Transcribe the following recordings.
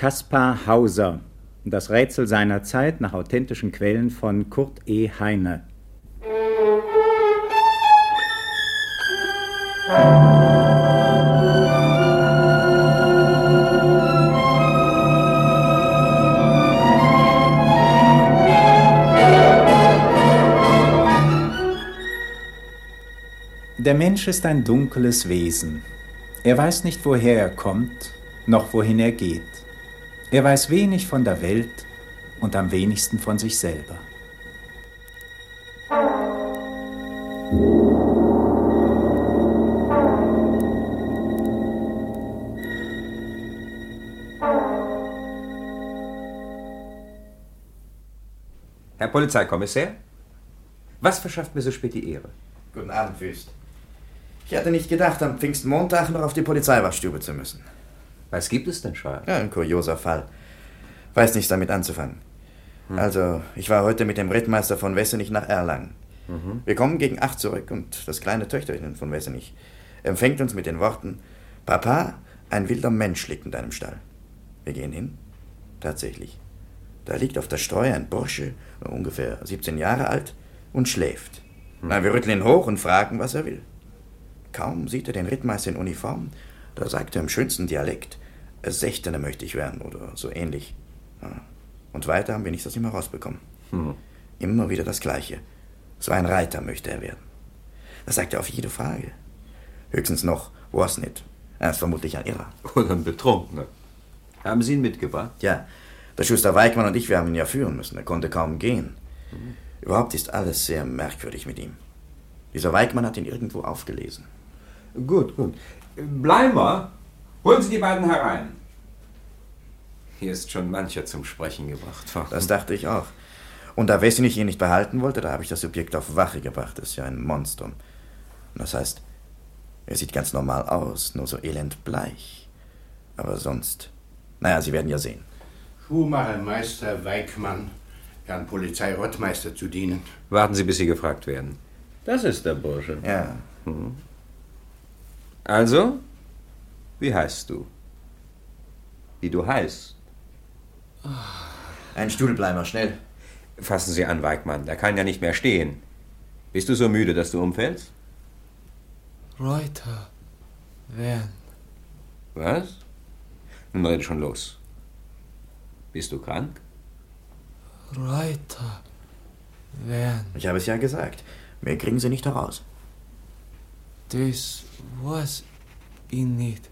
Kaspar Hauser. Das Rätsel seiner Zeit nach authentischen Quellen von Kurt E. Heine. Der Mensch ist ein dunkles Wesen. Er weiß nicht, woher er kommt, noch wohin er geht. Er weiß wenig von der Welt und am wenigsten von sich selber. Herr Polizeikommissär, was verschafft mir so spät die Ehre? Guten Abend, Wüst. Ich hatte nicht gedacht, am Pfingstmontag noch auf die Polizeiwachstube zu müssen. Was gibt es denn, Scheuer? Ja, ein kurioser Fall. Weiß nichts damit anzufangen. Also, ich war heute mit dem Rittmeister von Wessenich nach Erlangen. Wir kommen gegen 8 zurück und das kleine Töchterchen von Wessenich empfängt uns mit den Worten: Papa, ein wilder Mensch liegt in deinem Stall. Wir gehen hin. Tatsächlich. Da liegt auf der Streu ein Bursche, ungefähr 17 Jahre alt, und schläft. Na, wir rütteln ihn hoch und fragen, was er will. Kaum sieht er den Rittmeister in Uniform, da sagt er im schönsten Dialekt: Sechstener möchte ich werden oder so ähnlich. Ja. Und weiter haben wir nichts aus ihm herausbekommen. Immer wieder das Gleiche. So ein Reiter möchte er werden. Das sagt er auf jede Frage. Höchstens noch, was nicht. Er ist vermutlich ein Irrer. Oder ein Betrunkener. Haben Sie ihn mitgebracht? Ja, der Schuster Weikmann und ich, wir haben ihn ja führen müssen. Er konnte kaum gehen. Überhaupt ist alles sehr merkwürdig mit ihm. Dieser Weikmann hat ihn irgendwo aufgelesen. Gut. Bleimer, holen Sie die beiden herein. Hier ist schon mancher zum Sprechen gebracht worden. Das dachte ich auch. Und da Wessenich ihn nicht behalten wollte, da habe ich das Subjekt auf Wache gebracht. Das ist ja ein Monstrum. Und das heißt, er sieht ganz normal aus, nur so elendbleich. Aber sonst, naja, Sie werden ja sehen. Schuhmachermeister Weikmann, Herrn Polizeirottmeister zu dienen. Warten Sie, bis Sie gefragt werden. Das ist der Bursche. Ja. Also, wie heißt du? Wie du heißt? Ein Stuhl, Bleimer, schnell. Fassen Sie an, Weikmann, der kann ja nicht mehr stehen. Bist du so müde, dass du umfällst? Reuter werden. Was? Nun rede schon los. Bist du krank? Reuter werden. Ich habe es ja gesagt. Mehr kriegen Sie nicht heraus. Das weiß ich nicht.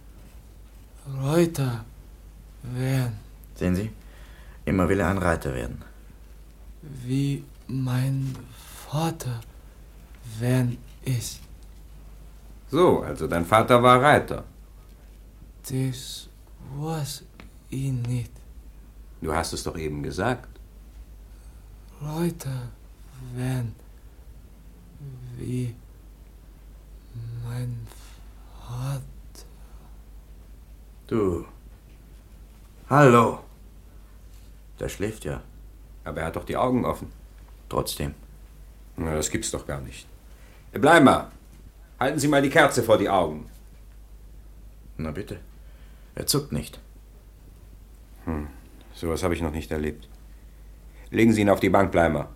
Reuter werden. Sehen Sie? Immer will er ein Reiter werden. Wie mein Vater werden ist. So, also dein Vater war Reiter. Das weiß ich nicht. Du hast es doch eben gesagt. Reuter werden. Wie mein Vater. Du. Hallo. Der schläft ja. Aber er hat doch die Augen offen. Trotzdem. Na, das gibt's doch gar nicht. Bleimer, halten Sie mal die Kerze vor die Augen. Na bitte. Er zuckt nicht. Sowas habe ich noch nicht erlebt. Legen Sie ihn auf die Bank, Bleimer.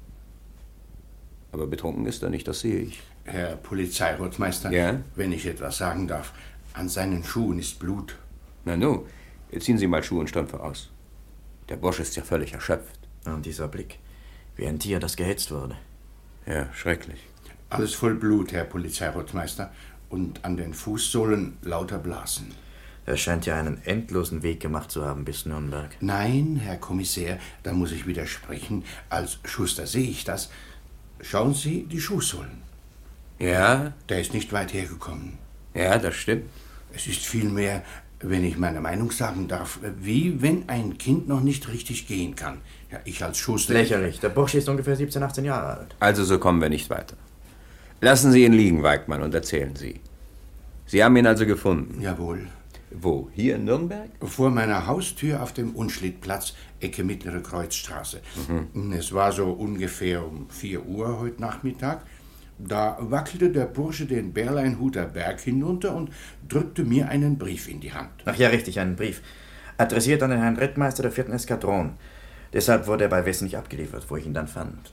Aber betrunken ist er nicht, das sehe ich. Herr Polizeirottmeister, Ja? wenn ich etwas sagen darf, an seinen Schuhen ist Blut. Na nu, jetzt ziehen Sie mal Schuhe und Strümpfe aus. Der Bursch ist ja völlig erschöpft. Und dieser Blick, wie ein Tier, das gehetzt wurde. Ja, schrecklich. Alles voll Blut, Herr Polizeirottmeister. Und an den Fußsohlen lauter Blasen. Er scheint ja einen endlosen Weg gemacht zu haben bis Nürnberg. Nein, Herr Kommissär, da muss ich widersprechen. Als Schuster sehe ich das. Schauen Sie die Schuhsohlen. Ja? Der ist nicht weit hergekommen. Ja, das stimmt. Es ist vielmehr, wenn ich meine Meinung sagen darf, wie wenn ein Kind noch nicht richtig gehen kann. Ja, ich als Schuster... Lächerlich. Der Bursche ist ungefähr 17, 18 Jahre alt. Also so kommen wir nicht weiter. Lassen Sie ihn liegen, Weikmann, und erzählen Sie. Sie haben ihn also gefunden? Jawohl. Wo? Hier in Nürnberg? Vor meiner Haustür auf dem Unschlittplatz, Ecke Mittlere Kreuzstraße. Es war so ungefähr um 4 Uhr heute Nachmittag. Da wackelte der Bursche den Berleinhuter Berg hinunter und drückte mir einen Brief in die Hand. Ach ja, richtig, einen Brief. Adressiert an den Herrn Rittmeister der 4. Eskadron. Deshalb wurde er bei Wess nicht abgeliefert, wo ich ihn dann fand.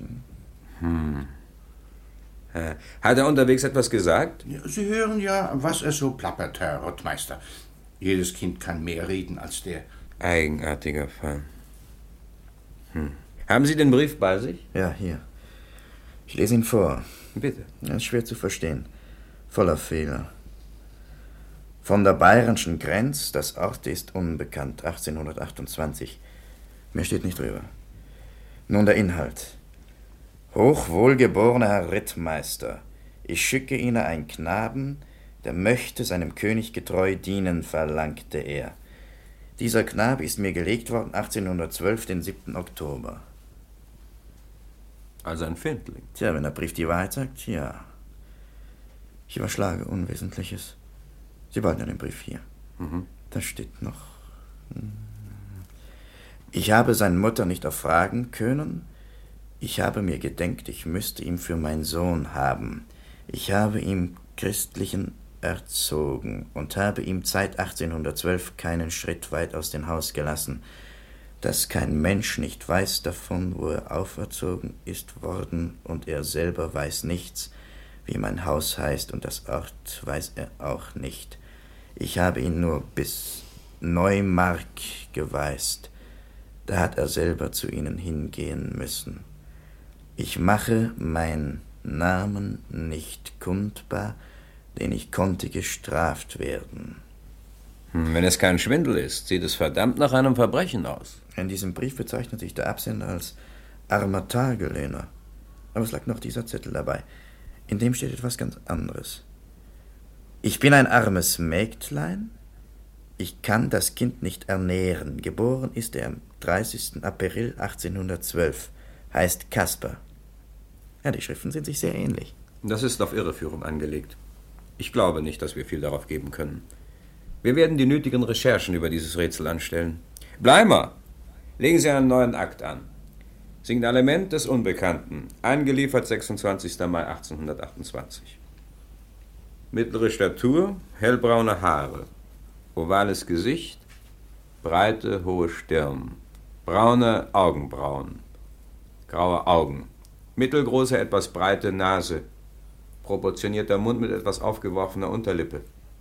Hat er unterwegs etwas gesagt? Ja, Sie hören ja, was er so plappert, Herr Rottmeister. Jedes Kind kann mehr reden als der. Eigenartiger Fall. Haben Sie den Brief bei sich? Ja, hier. Ich lese ihn vor. Bitte. Er ist schwer zu verstehen. Voller Fehler. Von der bayerischen Grenz, das Ort ist unbekannt, 1828. Mehr steht nicht drüber. Nun der Inhalt. Hochwohlgeborener Herr Rittmeister, ich schicke Ihnen einen Knaben, der möchte seinem König getreu dienen, verlangte er. Dieser Knabe ist mir gelegt worden 1812, den 7. Oktober. Also ein Findling. Tja, wenn der Brief die Wahrheit sagt, ja. Ich überschlage Unwesentliches. Sie behalten ja den Brief hier. Da steht noch. Ich habe seine Mutter nicht erfragen können. Ich habe mir gedenkt, ich müsste ihn für meinen Sohn haben. Ich habe ihn christlichen erzogen und habe ihm seit 1812 keinen Schritt weit aus dem Haus gelassen, dass kein Mensch nicht weiß davon, wo er auferzogen ist worden, und er selber weiß nichts, wie mein Haus heißt, und das Ort weiß er auch nicht. Ich habe ihn nur bis Neumark geweist, da hat er selber zu ihnen hingehen müssen. Ich mache meinen Namen nicht kundbar, denn ich konnte gestraft werden. Wenn es kein Schwindel ist, sieht es verdammt nach einem Verbrechen aus. In diesem Brief bezeichnet sich der Absender als armer Tagelöhner. Aber es lag noch dieser Zettel dabei. In dem steht etwas ganz anderes. Ich bin ein armes Mägdlein. Ich kann das Kind nicht ernähren. Geboren ist er am 30. April 1812. Heißt Kaspar. Ja, die Schriften sind sich sehr ähnlich. Das ist auf Irreführung angelegt. Ich glaube nicht, dass wir viel darauf geben können. Wir werden die nötigen Recherchen über dieses Rätsel anstellen. Bleimer, legen Sie einen neuen Akt an. Signalement des Unbekannten, eingeliefert 26. Mai 1828. Mittlere Statur, hellbraune Haare, ovales Gesicht, breite, hohe Stirn, braune Augenbrauen, graue Augen, mittelgroße, etwas breite Nase, proportionierter Mund mit etwas aufgeworfener Unterlippe,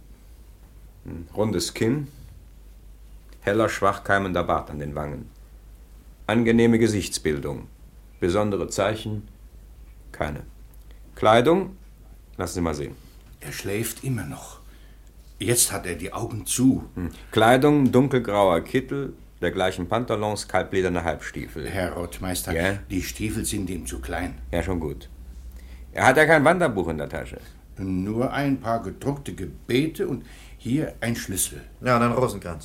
rundes Kinn, heller, schwach keimender Bart an den Wangen, angenehme Gesichtsbildung, besondere Zeichen, keine. Kleidung, lassen Sie mal sehen. Er schläft immer noch. Jetzt hat er die Augen zu. Kleidung, dunkelgrauer Kittel, dergleichen Pantalons, kalblederne Halbstiefel. Herr Rottmeister, Ja? die Stiefel sind ihm zu klein. Ja, schon gut. Er hat ja kein Wanderbuch in der Tasche. Nur ein paar gedruckte Gebete und hier ein Schlüssel. Ja, und ein Rosenkranz.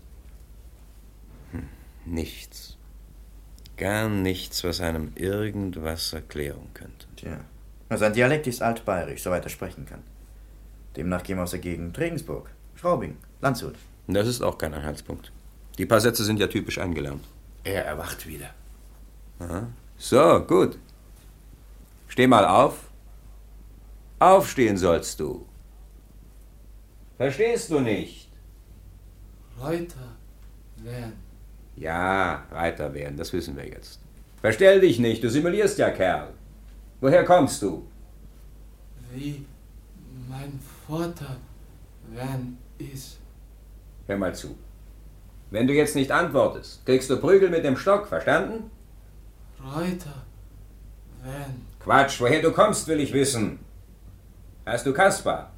Nichts. Gar nichts, was einem irgendwas erklären könnte. Tja. Sein Dialekt ist altbayerisch, soweit er sprechen kann. Demnach käme aus der Gegend Regensburg, Straubing, Landshut. Das ist auch kein Anhaltspunkt. Die paar Sätze sind ja typisch eingelernt. Er erwacht wieder. Aha. So, gut. Steh mal auf. Aufstehen sollst du. Verstehst du nicht? Reuter werden. Ja, Reiter werden, das wissen wir jetzt. Verstell dich nicht, du simulierst ja, Kerl. Woher kommst du? Wie mein Vater werden ist. Hör mal zu. Wenn du jetzt nicht antwortest, kriegst du Prügel mit dem Stock, verstanden? Reuter werden. Quatsch, woher du kommst, will ich wissen. Heißt du Kaspar?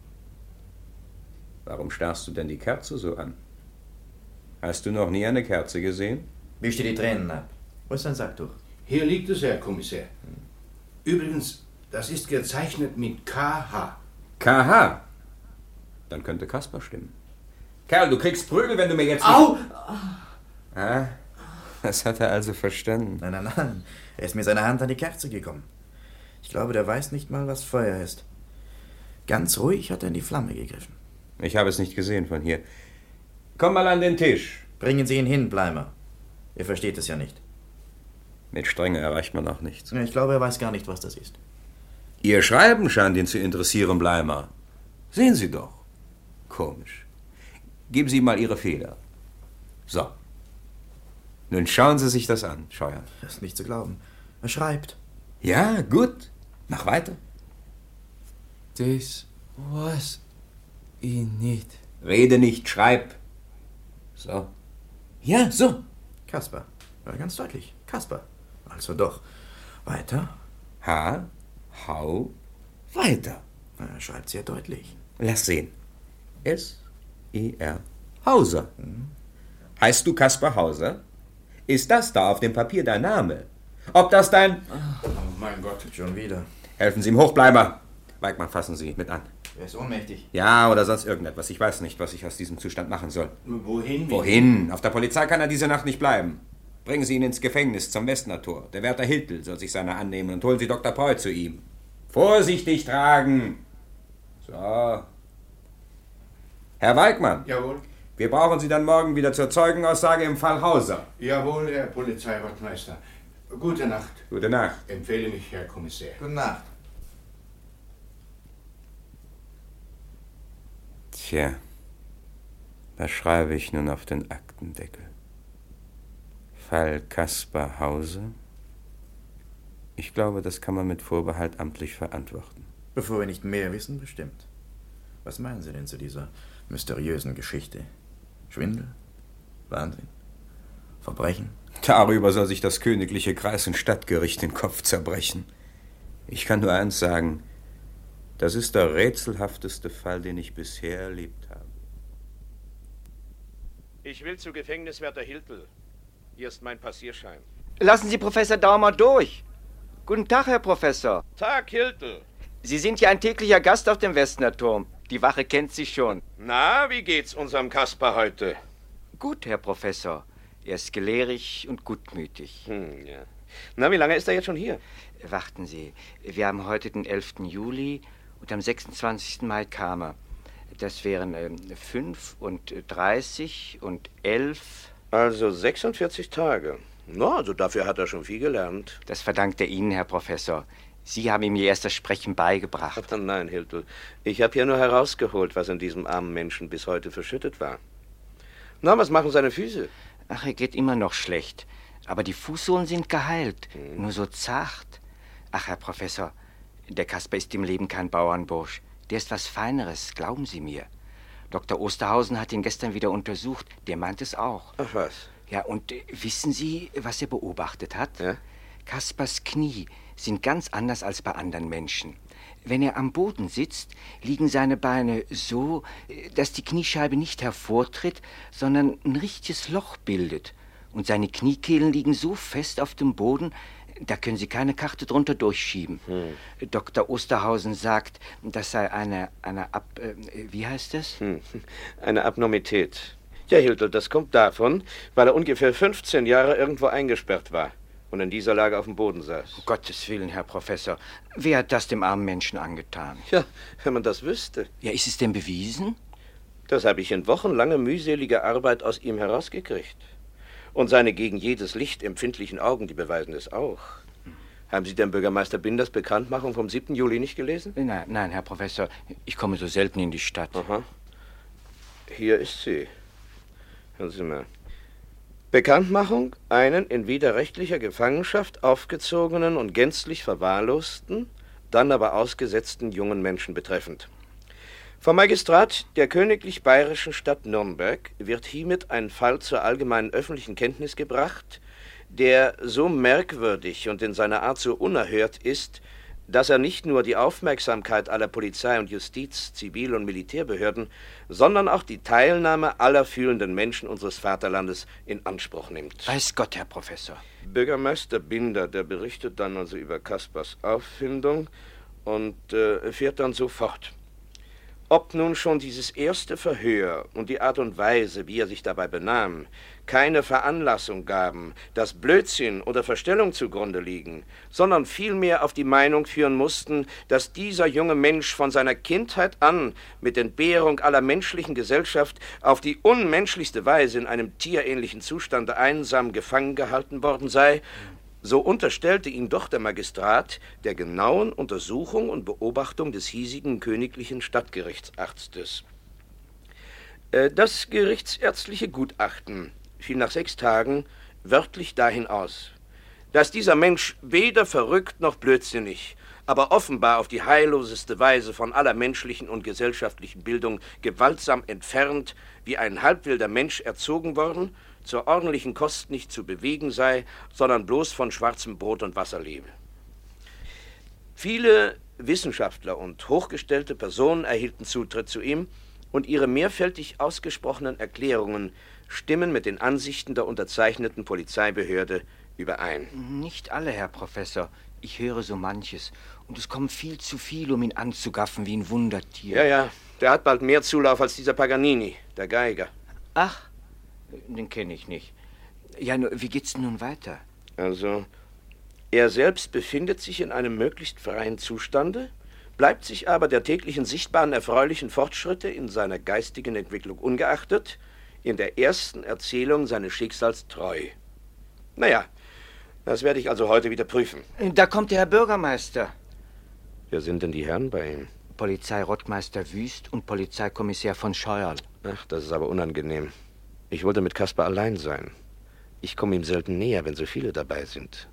Warum starrst du denn die Kerze so an? Hast du noch nie eine Kerze gesehen? Wisch dir die Tränen ab. Wo ist dein Sacktuch? Hier liegt es, Herr Kommissär. Übrigens, das ist gezeichnet mit KH. KH. Dann könnte Kaspar stimmen. Kerl, du kriegst Prügel, wenn du mir jetzt... Au! Ah, das hat er also verstanden. Nein. Er ist mit seiner Hand an die Kerze gekommen. Ich glaube, der weiß nicht mal, was Feuer ist. Ganz ruhig hat er in die Flamme gegriffen. Ich habe es nicht gesehen von hier. Komm mal an den Tisch. Bringen Sie ihn hin, Bleimer. Ihr versteht es ja nicht. Mit Strenge erreicht man auch nichts. Ja, ich glaube, er weiß gar nicht, was das ist. Ihr Schreiben scheint ihn zu interessieren, Bleimer. Sehen Sie doch. Komisch. Geben Sie ihm mal Ihre Feder. So. Nun schauen Sie sich das an, Scheuer. Das ist nicht zu glauben. Er schreibt. Ja, gut. Mach weiter. Das weiß ich nicht. Rede nicht, schreib. So. Ja, so. Kaspar. Ja, ganz deutlich. Kaspar. Also doch. Weiter. Hau, weiter. Er schreibt sehr deutlich. Lass sehen. S-I-R. Hauser. Heißt du Kaspar Hauser? Ist das da auf dem Papier dein Name? Ob das dein... Oh mein Gott. Schon wieder. Helfen Sie ihm hoch, Bleiber. Weigmann, fassen Sie mit an. Er ist ohnmächtig. Ja, oder sonst irgendetwas. Ich weiß nicht, was ich aus diesem Zustand machen soll. Wohin? Wohin? Auf der Polizei kann er diese Nacht nicht bleiben. Bringen Sie ihn ins Gefängnis zum Westner Tor. Der Wärter Hiltel soll sich seiner annehmen und holen Sie Dr. Preu zu ihm. Vorsichtig tragen. So. Herr Weigmann. Jawohl. Wir brauchen Sie dann morgen wieder zur Zeugenaussage im Fall Hauser. Jawohl, Herr Polizeiwachtmeister. Gute Nacht. Gute Nacht. Empfehle mich, Herr Kommissär. Gute Nacht. Tja, was schreibe ich nun auf den Aktendeckel? Fall Kaspar Hauser? Ich glaube, das kann man mit Vorbehalt amtlich verantworten. Bevor wir nicht mehr wissen, bestimmt. Was meinen Sie denn zu dieser mysteriösen Geschichte? Schwindel? Wahnsinn? Verbrechen? Darüber soll sich das königliche Kreis- und Stadtgericht den Kopf zerbrechen. Ich kann nur eins sagen: Das ist der rätselhafteste Fall, den ich bisher erlebt habe. Ich will zu Gefängniswärter Hiltel. Hier ist mein Passierschein. Lassen Sie Professor Daumer durch. Guten Tag, Herr Professor. Tag, Hiltel. Sie sind ja ein täglicher Gast auf dem Westner Turm. Die Wache kennt Sie schon. Na, wie geht's unserem Kaspar heute? Gut, Herr Professor. Er ist gelehrig und gutmütig. Ja. Na, wie lange ist er jetzt schon hier? Warten Sie, wir haben heute den 11. Juli und am 26. Mai kam er. Das wären 5 und 30 und 11. Also 46 Tage. Na, also dafür hat er schon viel gelernt. Das verdankt er Ihnen, Herr Professor. Sie haben ihm ihr erstes Sprechen beigebracht. Aber nein, Hiltel. Ich habe hier nur herausgeholt, was in diesem armen Menschen bis heute verschüttet war. Na, was machen seine Füße? Ach, er geht immer noch schlecht. Aber die Fußsohlen sind geheilt. Nur so zart. Ach, Herr Professor, der Kaspar ist im Leben kein Bauernbursch. Der ist was Feineres, glauben Sie mir. Dr. Osterhausen hat ihn gestern wieder untersucht. Der meint es auch. Ach was? Ja, und wissen Sie, was er beobachtet hat? Ja? Kaspars Knie sind ganz anders als bei anderen Menschen. Wenn er am Boden sitzt, liegen seine Beine so, dass die Kniescheibe nicht hervortritt, sondern ein richtiges Loch bildet. Und seine Kniekehlen liegen so fest auf dem Boden, da können Sie keine Karte drunter durchschieben. Dr. Osterhausen sagt, das sei wie heißt das? Eine Abnormität. Ja, Hiltel, das kommt davon, weil er ungefähr 15 Jahre irgendwo eingesperrt war und in dieser Lage auf dem Boden saß. Um Gottes Willen, Herr Professor. Wer hat das dem armen Menschen angetan? Ja, wenn man das wüsste. Ja, ist es denn bewiesen? Das habe ich in wochenlanger mühseliger Arbeit aus ihm herausgekriegt. Und seine gegen jedes Licht empfindlichen Augen, die beweisen es auch. Haben Sie denn Bürgermeister Binders Bekanntmachung vom 7. Juli nicht gelesen? Nein, Herr Professor. Ich komme so selten in die Stadt. Aha. Hier ist sie. Hören Sie mal. Bekanntmachung einen in widerrechtlicher Gefangenschaft aufgezogenen und gänzlich verwahrlosten, dann aber ausgesetzten jungen Menschen betreffend. Vom Magistrat der königlich bayerischen Stadt Nürnberg wird hiermit ein Fall zur allgemeinen öffentlichen Kenntnis gebracht, der so merkwürdig und in seiner Art so unerhört ist, dass er nicht nur die Aufmerksamkeit aller Polizei- und Justiz-, Zivil- und Militärbehörden, sondern auch die Teilnahme aller fühlenden Menschen unseres Vaterlandes in Anspruch nimmt. Weiß Gott, Herr Professor. Bürgermeister Binder, der berichtet dann also über Kaspars Auffindung und fährt dann so fort. Ob nun schon dieses erste Verhör und die Art und Weise, wie er sich dabei benahm, keine Veranlassung gaben, dass Blödsinn oder Verstellung zugrunde liegen, sondern vielmehr auf die Meinung führen mussten, dass dieser junge Mensch von seiner Kindheit an mit Entbehrung aller menschlichen Gesellschaft auf die unmenschlichste Weise in einem tierähnlichen Zustande einsam gefangen gehalten worden sei, so unterstellte ihn doch der Magistrat der genauen Untersuchung und Beobachtung des hiesigen königlichen Stadtgerichtsarztes. Das gerichtsärztliche Gutachten fiel nach 6 Tagen wörtlich dahin aus, dass dieser Mensch weder verrückt noch blödsinnig, aber offenbar auf die heilloseste Weise von aller menschlichen und gesellschaftlichen Bildung gewaltsam entfernt, wie ein halbwilder Mensch erzogen worden, zur ordentlichen Kost nicht zu bewegen sei, sondern bloß von schwarzem Brot und Wasser lebe. Viele Wissenschaftler und hochgestellte Personen erhielten Zutritt zu ihm, und ihre mehrfältig ausgesprochenen Erklärungen stimmen mit den Ansichten der unterzeichneten Polizeibehörde überein. Nicht alle, Herr Professor. Ich höre so manches. Und es kommt viel zu viel, um ihn anzugaffen wie ein Wundertier. Ja, der hat bald mehr Zulauf als dieser Paganini, der Geiger. Ach, den kenne ich nicht. Ja, nur, wie geht's denn nun weiter? Also, er selbst befindet sich in einem möglichst freien Zustande, bleibt sich aber der täglichen sichtbaren erfreulichen Fortschritte in seiner geistigen Entwicklung ungeachtet in der ersten Erzählung seines Schicksals treu. Naja, das werde ich also heute wieder prüfen. Da kommt der Herr Bürgermeister. Wer sind denn die Herren bei ihm? Polizeirottmeister Wüst und Polizeikommissär von Scheuerl. Ach, das ist aber unangenehm. Ich wollte mit Kaspar allein sein. Ich komme ihm selten näher, wenn so viele dabei sind.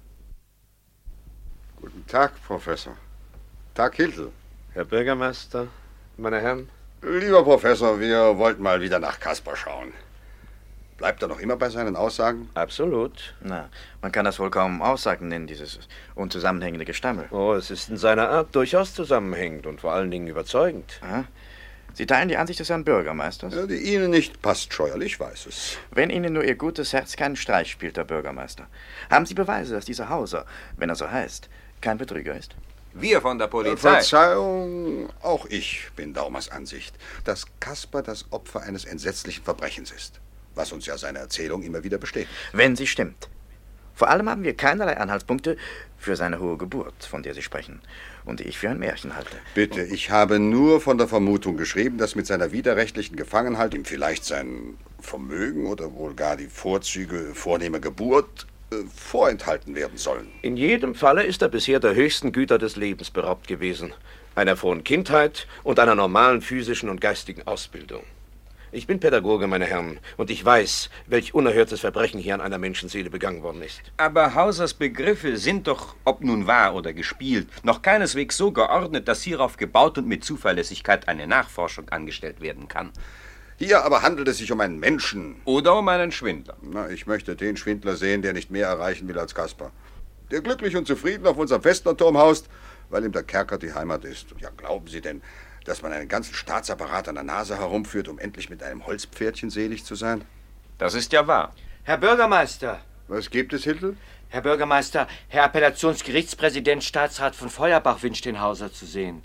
Guten Tag, Professor. Tag, Hiltel. Herr Bürgermeister, meine Herren. Lieber Professor, wir wollten mal wieder nach Kaspar schauen. Bleibt er noch immer bei seinen Aussagen? Absolut. Na, man kann das wohl kaum Aussagen nennen, dieses unzusammenhängende Gestammel. Oh, es ist in seiner Art durchaus zusammenhängend und vor allen Dingen überzeugend. Aha. Sie teilen die Ansicht des Herrn Bürgermeisters? Ja, die Ihnen nicht passt, Scheuerl, ich weiß es. Wenn Ihnen nur Ihr gutes Herz keinen Streich spielt, Herr Bürgermeister, haben Sie Beweise, dass dieser Hauser, wenn er so heißt, kein Betrüger ist? Wir von der Polizei. Verzeihung, auch ich bin Daumers Ansicht, dass Kaspar das Opfer eines entsetzlichen Verbrechens ist, was uns ja seine Erzählung immer wieder bestätigt. Wenn sie stimmt. Vor allem haben wir keinerlei Anhaltspunkte für seine hohe Geburt, von der Sie sprechen und die ich für ein Märchen halte. Bitte, ich habe nur von der Vermutung geschrieben, dass mit seiner widerrechtlichen Gefangenheit ihm vielleicht sein Vermögen oder wohl gar die Vorzüge vornehmer Geburt vorenthalten werden sollen. In jedem Falle ist er bisher der höchsten Güter des Lebens beraubt gewesen, einer frohen Kindheit und einer normalen physischen und geistigen Ausbildung. Ich bin Pädagoge, meine Herren, und ich weiß, welch unerhörtes Verbrechen hier an einer Menschenseele begangen worden ist. Aber Hausers Begriffe sind doch, ob nun wahr oder gespielt, noch keineswegs so geordnet, dass hierauf gebaut und mit Zuverlässigkeit eine Nachforschung angestellt werden kann. Hier aber handelt es sich um einen Menschen. Oder um einen Schwindler. Na, ich möchte den Schwindler sehen, der nicht mehr erreichen will als Kaspar. Der glücklich und zufrieden auf unserem Festlandturm haust, weil ihm der Kerker die Heimat ist. Ja, glauben Sie denn, dass man einen ganzen Staatsapparat an der Nase herumführt, um endlich mit einem Holzpferdchen selig zu sein? Das ist ja wahr. Herr Bürgermeister! Was gibt es, Hiltel? Herr Bürgermeister, Herr Appellationsgerichtspräsident Staatsrat von Feuerbach wünscht den Hauser zu sehen.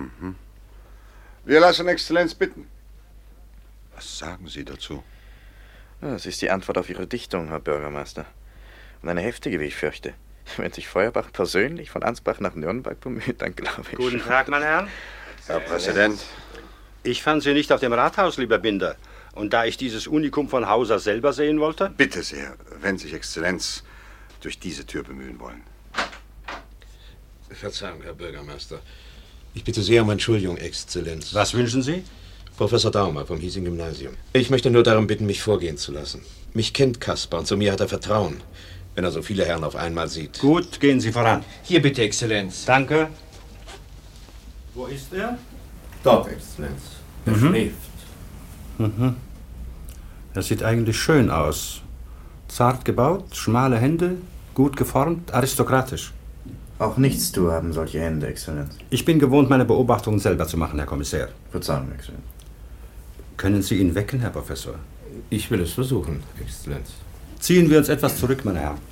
Wir lassen Exzellenz bitten. Was sagen Sie dazu? Das ist die Antwort auf Ihre Dichtung, Herr Bürgermeister. Und eine heftige, wie ich fürchte. Wenn sich Feuerbach persönlich von Ansbach nach Nürnberg bemüht, dann glaube ich... Guten Tag, meine Herren. Herr Präsident. Ich fand Sie nicht auf dem Rathaus, lieber Binder. Und da ich dieses Unikum von Hauser selber sehen wollte... Bitte sehr, wenn sich Exzellenz durch diese Tür bemühen wollen. Verzeihung, Herr Bürgermeister. Ich bitte sehr um Entschuldigung, Exzellenz. Was wünschen Sie? Professor Daumer vom Hiesing Gymnasium. Ich möchte nur darum bitten, mich vorgehen zu lassen. Mich kennt Kaspar und zu mir hat er Vertrauen, wenn er so viele Herren auf einmal sieht. Gut, gehen Sie voran. Hier bitte, Exzellenz. Danke. Wo ist er? Dort, Exzellenz. Er schläft. Er sieht eigentlich schön aus. Zart gebaut, schmale Hände, gut geformt, aristokratisch. Auch nichts zu haben solche Hände, Exzellenz. Ich bin gewohnt, meine Beobachtungen selber zu machen, Herr Kommissär. Verzeihung, Exzellenz. Können Sie ihn wecken, Herr Professor? Ich will es versuchen, Exzellenz. Ziehen wir uns etwas zurück, meine Herren.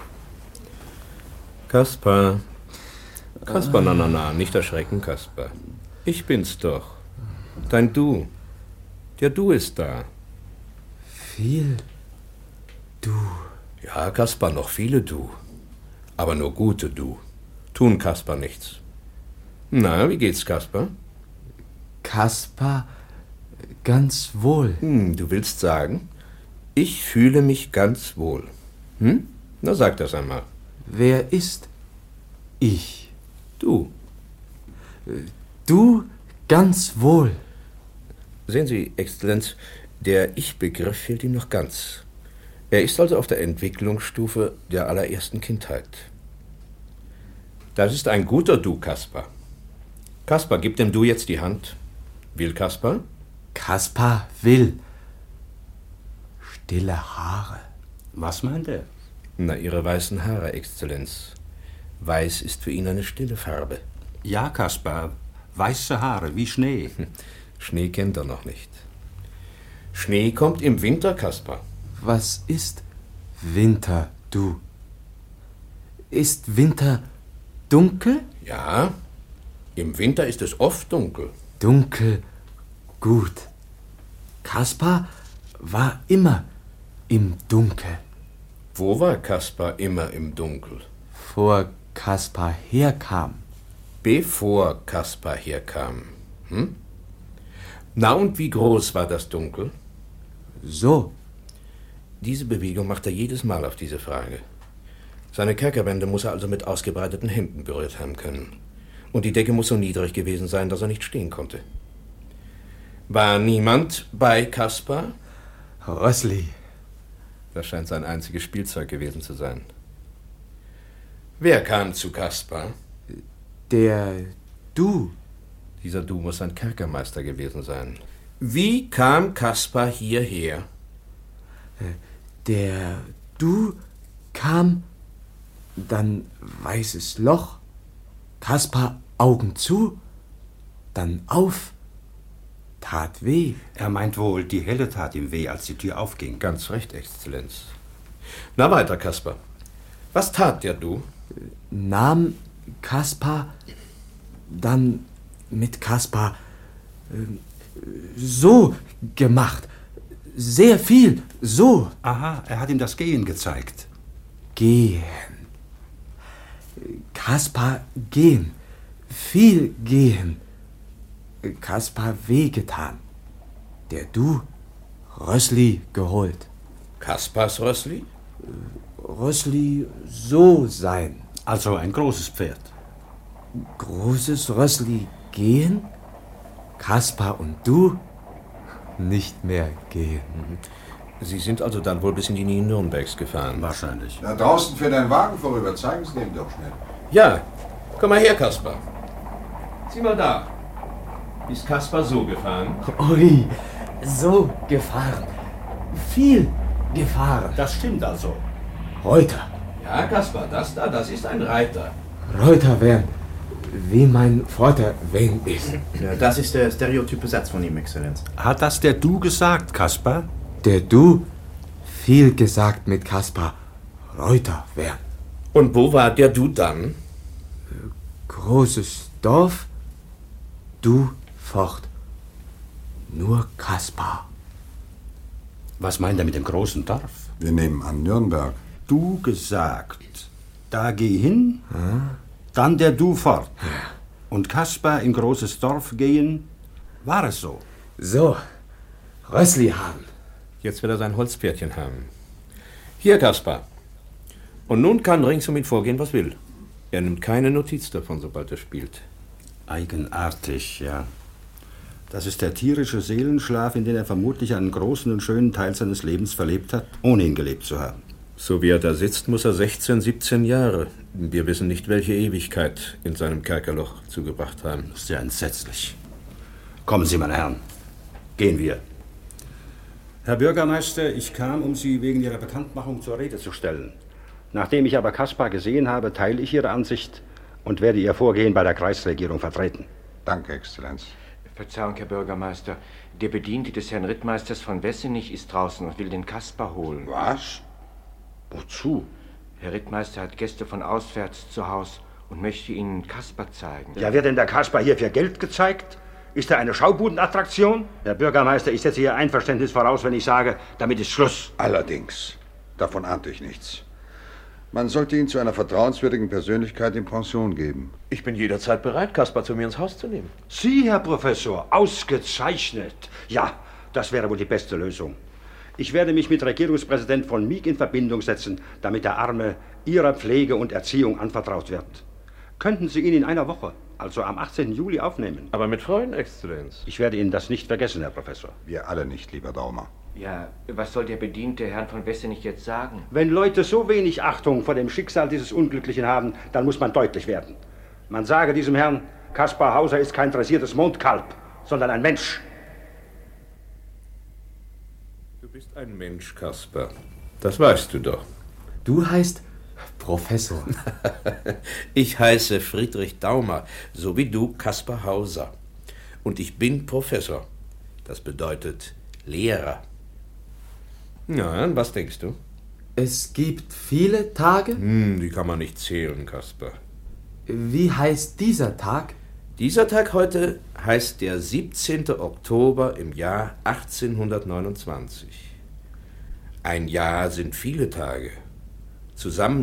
Kaspar. Kaspar, na, nicht erschrecken, Kaspar. Ich bin's doch. Dein Du. Der Du ist da. Viel Du. Ja, Kaspar, noch viele Du. Aber nur gute Du. Tun Kaspar nichts. Na, wie geht's, Kaspar? Kaspar, ganz wohl. Du willst sagen, ich fühle mich ganz wohl. Na, sag das einmal. Wer ist ich? Du. Du ganz wohl. Sehen Sie, Exzellenz, der Ich-Begriff fehlt ihm noch ganz. Er ist also auf der Entwicklungsstufe der allerersten Kindheit. Das ist ein guter Du, Kaspar. Kaspar, gib dem Du jetzt die Hand. Will Kaspar? Kaspar will. Stille Haare. Was meint er? Na, Ihre weißen Haare, Exzellenz. Weiß ist für ihn eine stille Farbe. Ja, Kaspar. Weiße Haare, wie Schnee. Schnee kennt er noch nicht. Schnee kommt im Winter, Kaspar. Was ist Winter, Du? Ist Winter dunkel? Ja, im Winter ist es oft dunkel. Dunkel, gut. Kaspar war immer im Dunkel. Wo war Kaspar immer im Dunkel? Vor Kaspar herkam. Bevor Kaspar herkam. Hm? Na, und wie groß war das Dunkel? So. Diese Bewegung macht er jedes Mal auf diese Frage. Seine Kerkerwände muss er also mit ausgebreiteten Händen berührt haben können. Und die Decke muss so niedrig gewesen sein, dass er nicht stehen konnte. War niemand bei Kaspar? Rössli. Das scheint sein einziges Spielzeug gewesen zu sein. Wer kam zu Kaspar? Der Du. Dieser Du muss ein Kerkermeister gewesen sein. Wie kam Kaspar hierher? Der Du kam, dann weißes Loch, Kaspar Augen zu, dann auf, tat weh. Er meint wohl, die Helle tat ihm weh, als die Tür aufging. Ganz recht, Exzellenz. Na weiter, Kaspar. Was tat der Du? Nahm Kaspar, dann mit Kaspar so gemacht. Sehr viel, so. Aha, er hat ihm das Gehen gezeigt. Gehen. Kaspar gehen. Viel gehen. Kaspar wehgetan. Der Du Rössli geholt. Kaspars Rössli? Rössli so sein. Also ein großes Pferd. Großes Rössli gehen? Kaspar und Du nicht mehr gehen. Sie sind also dann wohl bis in die Nähe Nürnbergs gefahren? Wahrscheinlich. Da draußen fährt ein Wagen vorüber. Zeigen Sie dem doch schnell. Ja, komm mal her, Kaspar. Sieh mal da. Ist Kaspar so gefahren? Ui, so gefahren. Viel gefahren. Das stimmt also. Reuter. Ja, Kaspar, das ist ein Reiter. Reuter wären, wie mein Vater wen ist. Ja, das ist der stereotype Satz von ihm, Exzellenz. Hat das der Du gesagt, Kaspar? Der Du viel gesagt mit Kaspar. Reuter wären. Und wo war der Du dann? Großes Dorf, Du fort. Nur Kaspar. Was meint er mit dem großen Dorf? Wir nehmen an Nürnberg. Du gesagt. Da geh hin, dann der Du fort. Und Kaspar in großes Dorf gehen, war es so. So, Rössli haben. Jetzt will er sein Holzpferdchen haben. Hier, Kaspar. Und nun kann rings um ihn vorgehen, was will. Er nimmt keine Notiz davon, sobald er spielt. Eigenartig, ja. Das ist der tierische Seelenschlaf, in den er vermutlich einen großen und schönen Teil seines Lebens verlebt hat, ohne ihn gelebt zu haben. So wie er da sitzt, muss er 16, 17 Jahre, wir wissen nicht, welche Ewigkeit, in seinem Kerkerloch zugebracht haben. Das ist ja entsetzlich. Kommen Sie, meine Herren. Gehen wir. Herr Bürgermeister, ich kam, um Sie wegen Ihrer Bekanntmachung zur Rede zu stellen. Nachdem ich aber Kaspar gesehen habe, teile ich Ihre Ansicht und werde Ihr Vorgehen bei der Kreisregierung vertreten. Danke, Exzellenz. Verzeihung, Herr Bürgermeister. Der Bediente des Herrn Rittmeisters von Wessenich ist draußen und will den Kaspar holen. Was? Wozu? Herr Rittmeister hat Gäste von auswärts zu Haus und möchte ihnen Kaspar zeigen. Ja, wird denn der Kaspar hier für Geld gezeigt? Ist er eine Schaubudenattraktion? Herr Bürgermeister, ich setze Ihr Einverständnis voraus, wenn ich sage, damit ist Schluss. Allerdings. Davon ahnte ich nichts. Man sollte ihn zu einer vertrauenswürdigen Persönlichkeit in Pension geben. Ich bin jederzeit bereit, Kaspar zu mir ins Haus zu nehmen. Sie, Herr Professor, ausgezeichnet. Ja, das wäre wohl die beste Lösung. Ich werde mich mit Regierungspräsident von Mieg in Verbindung setzen, damit der Arme Ihrer Pflege und Erziehung anvertraut wird. Könnten Sie ihn in einer Woche, also am 18. Juli, aufnehmen? Aber mit Freuden, Exzellenz. Ich werde Ihnen das nicht vergessen, Herr Professor. Wir alle nicht, lieber Daumer. Ja, was soll der Bediente Herrn von Wessenig jetzt sagen? Wenn Leute so wenig Achtung vor dem Schicksal dieses Unglücklichen haben, dann muss man deutlich werden. Man sage diesem Herrn, Kaspar Hauser ist kein dressiertes Mondkalb, sondern ein Mensch. Du bist ein Mensch, Kaspar. Das weißt du doch. Du heißt Professor. Ich heiße Friedrich Daumer, so wie du, Kaspar Hauser. Und ich bin Professor. Das bedeutet Lehrer. Ja, und was denkst du? Es gibt viele Tage? Die kann man nicht zählen, Kaspar. Wie heißt dieser Tag? Dieser Tag heute heißt der 17. Oktober im Jahr 1829. Ein Jahr sind viele Tage. Zusammen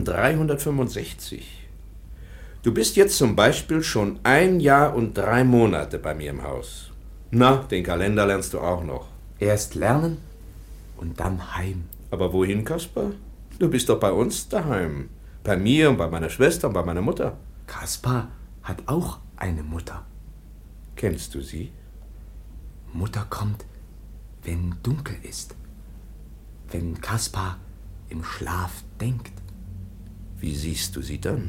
365. Du bist jetzt zum Beispiel schon 1 Jahr und 3 Monate bei mir im Haus. Na, den Kalender lernst du auch noch. Erst lernen und dann heim. Aber wohin, Kaspar? Du bist doch bei uns daheim. Bei mir und bei meiner Schwester und bei meiner Mutter. Kaspar hat auch eine Mutter. Kennst du sie? Mutter kommt, wenn dunkel ist. Wenn Kaspar im Schlaf denkt. Wie siehst du sie dann?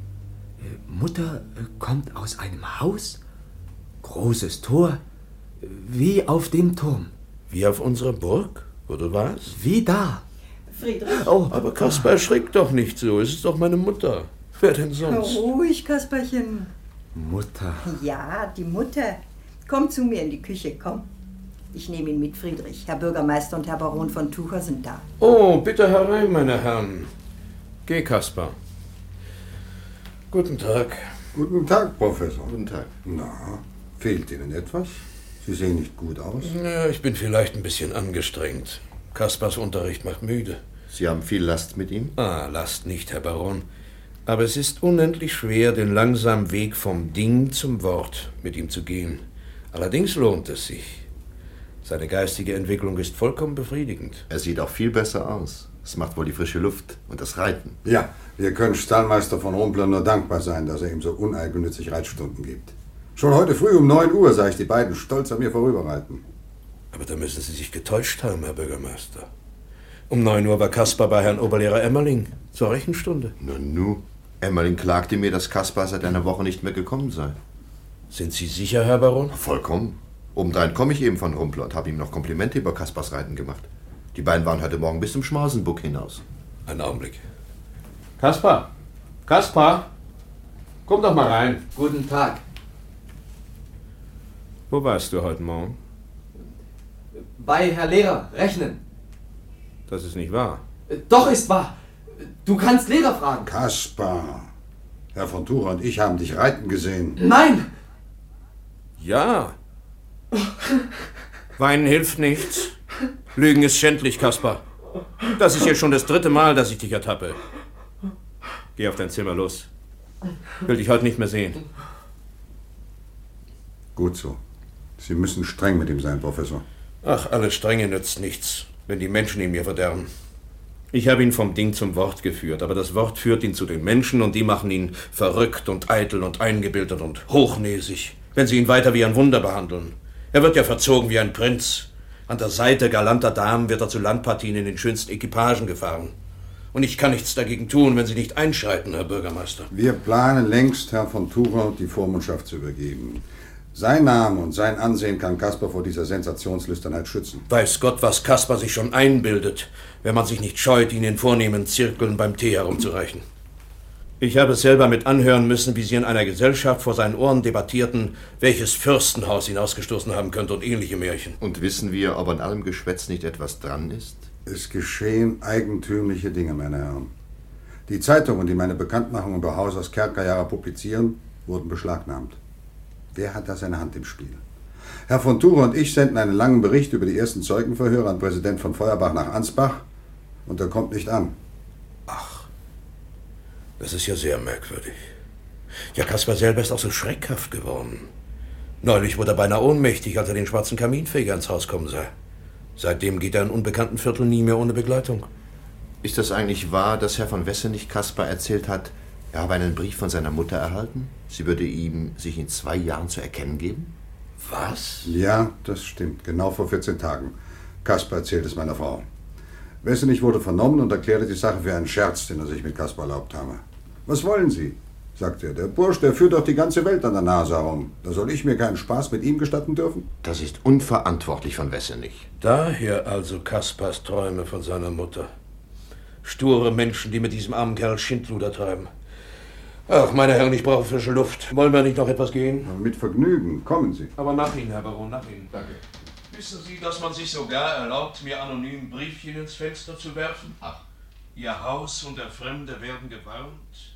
Mutter kommt aus einem Haus, großes Tor, wie auf dem Turm. Wie auf unserer Burg, wo du warst? Wie da. Friedrich? Oh, aber Kaspar, erschrick doch nicht so, es ist doch meine Mutter. Wer denn sonst? Ruhig, Kasperchen. Mutter. Ja, die Mutter. Komm zu mir in die Küche, komm. Ich nehme ihn mit, Friedrich. Herr Bürgermeister und Herr Baron von Tucher sind da. Oh, bitte herein, meine Herren. Geh, Kaspar. Guten Tag. Guten Tag, Professor. Guten Tag. Na, fehlt Ihnen etwas? Sie sehen nicht gut aus. Ja, ich bin vielleicht ein bisschen angestrengt. Kaspars Unterricht macht müde. Sie haben viel Last mit ihm? Last nicht, Herr Baron. Aber es ist unendlich schwer, den langsamen Weg vom Ding zum Wort mit ihm zu gehen. Allerdings lohnt es sich. Seine geistige Entwicklung ist vollkommen befriedigend. Er sieht auch viel besser aus. Es macht wohl die frische Luft und das Reiten. Ja, wir können Stallmeister von Rumpler nur dankbar sein, dass er ihm so uneigennützig Reitstunden gibt. Schon heute früh um 9 Uhr sah ich die beiden stolz an mir vorüberreiten. Aber da müssen Sie sich getäuscht haben, Herr Bürgermeister. Um 9 Uhr war Kaspar bei Herrn Oberlehrer Emmerling zur Rechenstunde. Nu. Emmerling klagte mir, dass Kaspar seit einer Woche nicht mehr gekommen sei. Sind Sie sicher, Herr Baron? Vollkommen. Obendrein komme ich eben von Rumpler und habe ihm noch Komplimente über Kaspars Reiten gemacht. Die beiden waren heute Morgen bis zum Schmausenbuck hinaus. Einen Augenblick. Kaspar! Kaspar! Komm doch mal rein. Guten Tag. Wo warst du heute Morgen? Bei Herr Lehrer, rechnen. Das ist nicht wahr. Doch, ist wahr. Du kannst Lehrer fragen. Kaspar, Herr von Tucher und ich haben dich reiten gesehen. Nein! Ja. Weinen hilft nichts. Lügen ist schändlich, Kaspar. Das ist jetzt schon das 3. Mal, dass ich dich ertappe. Geh auf dein Zimmer, los. Will dich heute nicht mehr sehen. Gut so. Sie müssen streng mit ihm sein, Professor. Ach, alles Strenge nützt nichts, wenn die Menschen ihn mir verderben. Ich habe ihn vom Ding zum Wort geführt, aber das Wort führt ihn zu den Menschen und die machen ihn verrückt und eitel und eingebildet und hochnäsig, wenn sie ihn weiter wie ein Wunder behandeln. Er wird ja verzogen wie ein Prinz. An der Seite galanter Damen wird er zu Landpartien in den schönsten Equipagen gefahren. Und ich kann nichts dagegen tun, wenn Sie nicht einschreiten, Herr Bürgermeister. Wir planen längst, Herrn von Tucher die Vormundschaft zu übergeben. Sein Name und sein Ansehen kann Kaspar vor dieser Sensationslüsternheit schützen. Weiß Gott, was Kaspar sich schon einbildet, wenn man sich nicht scheut, ihn in vornehmen Zirkeln beim Tee herumzureichen. Ich habe es selber mit anhören müssen, wie Sie in einer Gesellschaft vor seinen Ohren debattierten, welches Fürstenhaus ihn ausgestoßen haben könnte und ähnliche Märchen. Und wissen wir, ob an allem Geschwätz nicht etwas dran ist? Es geschehen eigentümliche Dinge, meine Herren. Die Zeitungen, die meine Bekanntmachung über Hausers Kerkerjahre publizieren, wurden beschlagnahmt. Wer hat da seine Hand im Spiel? Herr von Tucher und ich senden einen langen Bericht über die ersten Zeugenverhöre an Präsident von Feuerbach nach Ansbach und er kommt nicht an. Ach, das ist ja sehr merkwürdig. Ja, Kaspar selber ist auch so schreckhaft geworden. Neulich wurde er beinahe ohnmächtig, als er den schwarzen Kaminfeger ins Haus kommen sah. Seitdem geht er in unbekannten Vierteln nie mehr ohne Begleitung. Ist das eigentlich wahr, dass Herr von Wessenig Kaspar erzählt hat, er habe einen Brief von seiner Mutter erhalten? Sie würde ihm sich in 2 Jahren zu erkennen geben? Was? Ja, das stimmt. Genau vor 14 Tagen. Kaspar erzählt es meiner Frau. Wessenich wurde vernommen und erklärte die Sache für einen Scherz, den er sich mit Kaspar erlaubt habe. Was wollen Sie? Sagt er. Der Bursch, der führt doch die ganze Welt an der Nase herum. Da soll ich mir keinen Spaß mit ihm gestatten dürfen? Das ist unverantwortlich von Wessenich. Daher also Kaspars Träume von seiner Mutter. Sture Menschen, die mit diesem armen Kerl Schindluder treiben. Ach, meine Herren, ich brauche frische Luft. Wollen wir nicht noch etwas gehen? Mit Vergnügen. Kommen Sie. Aber nach Ihnen, Herr Baron, nach Ihnen. Danke. Wissen Sie, dass man sich sogar erlaubt, mir anonym Briefchen ins Fenster zu werfen? Ach. Ihr Haus und der Fremde werden gewarnt.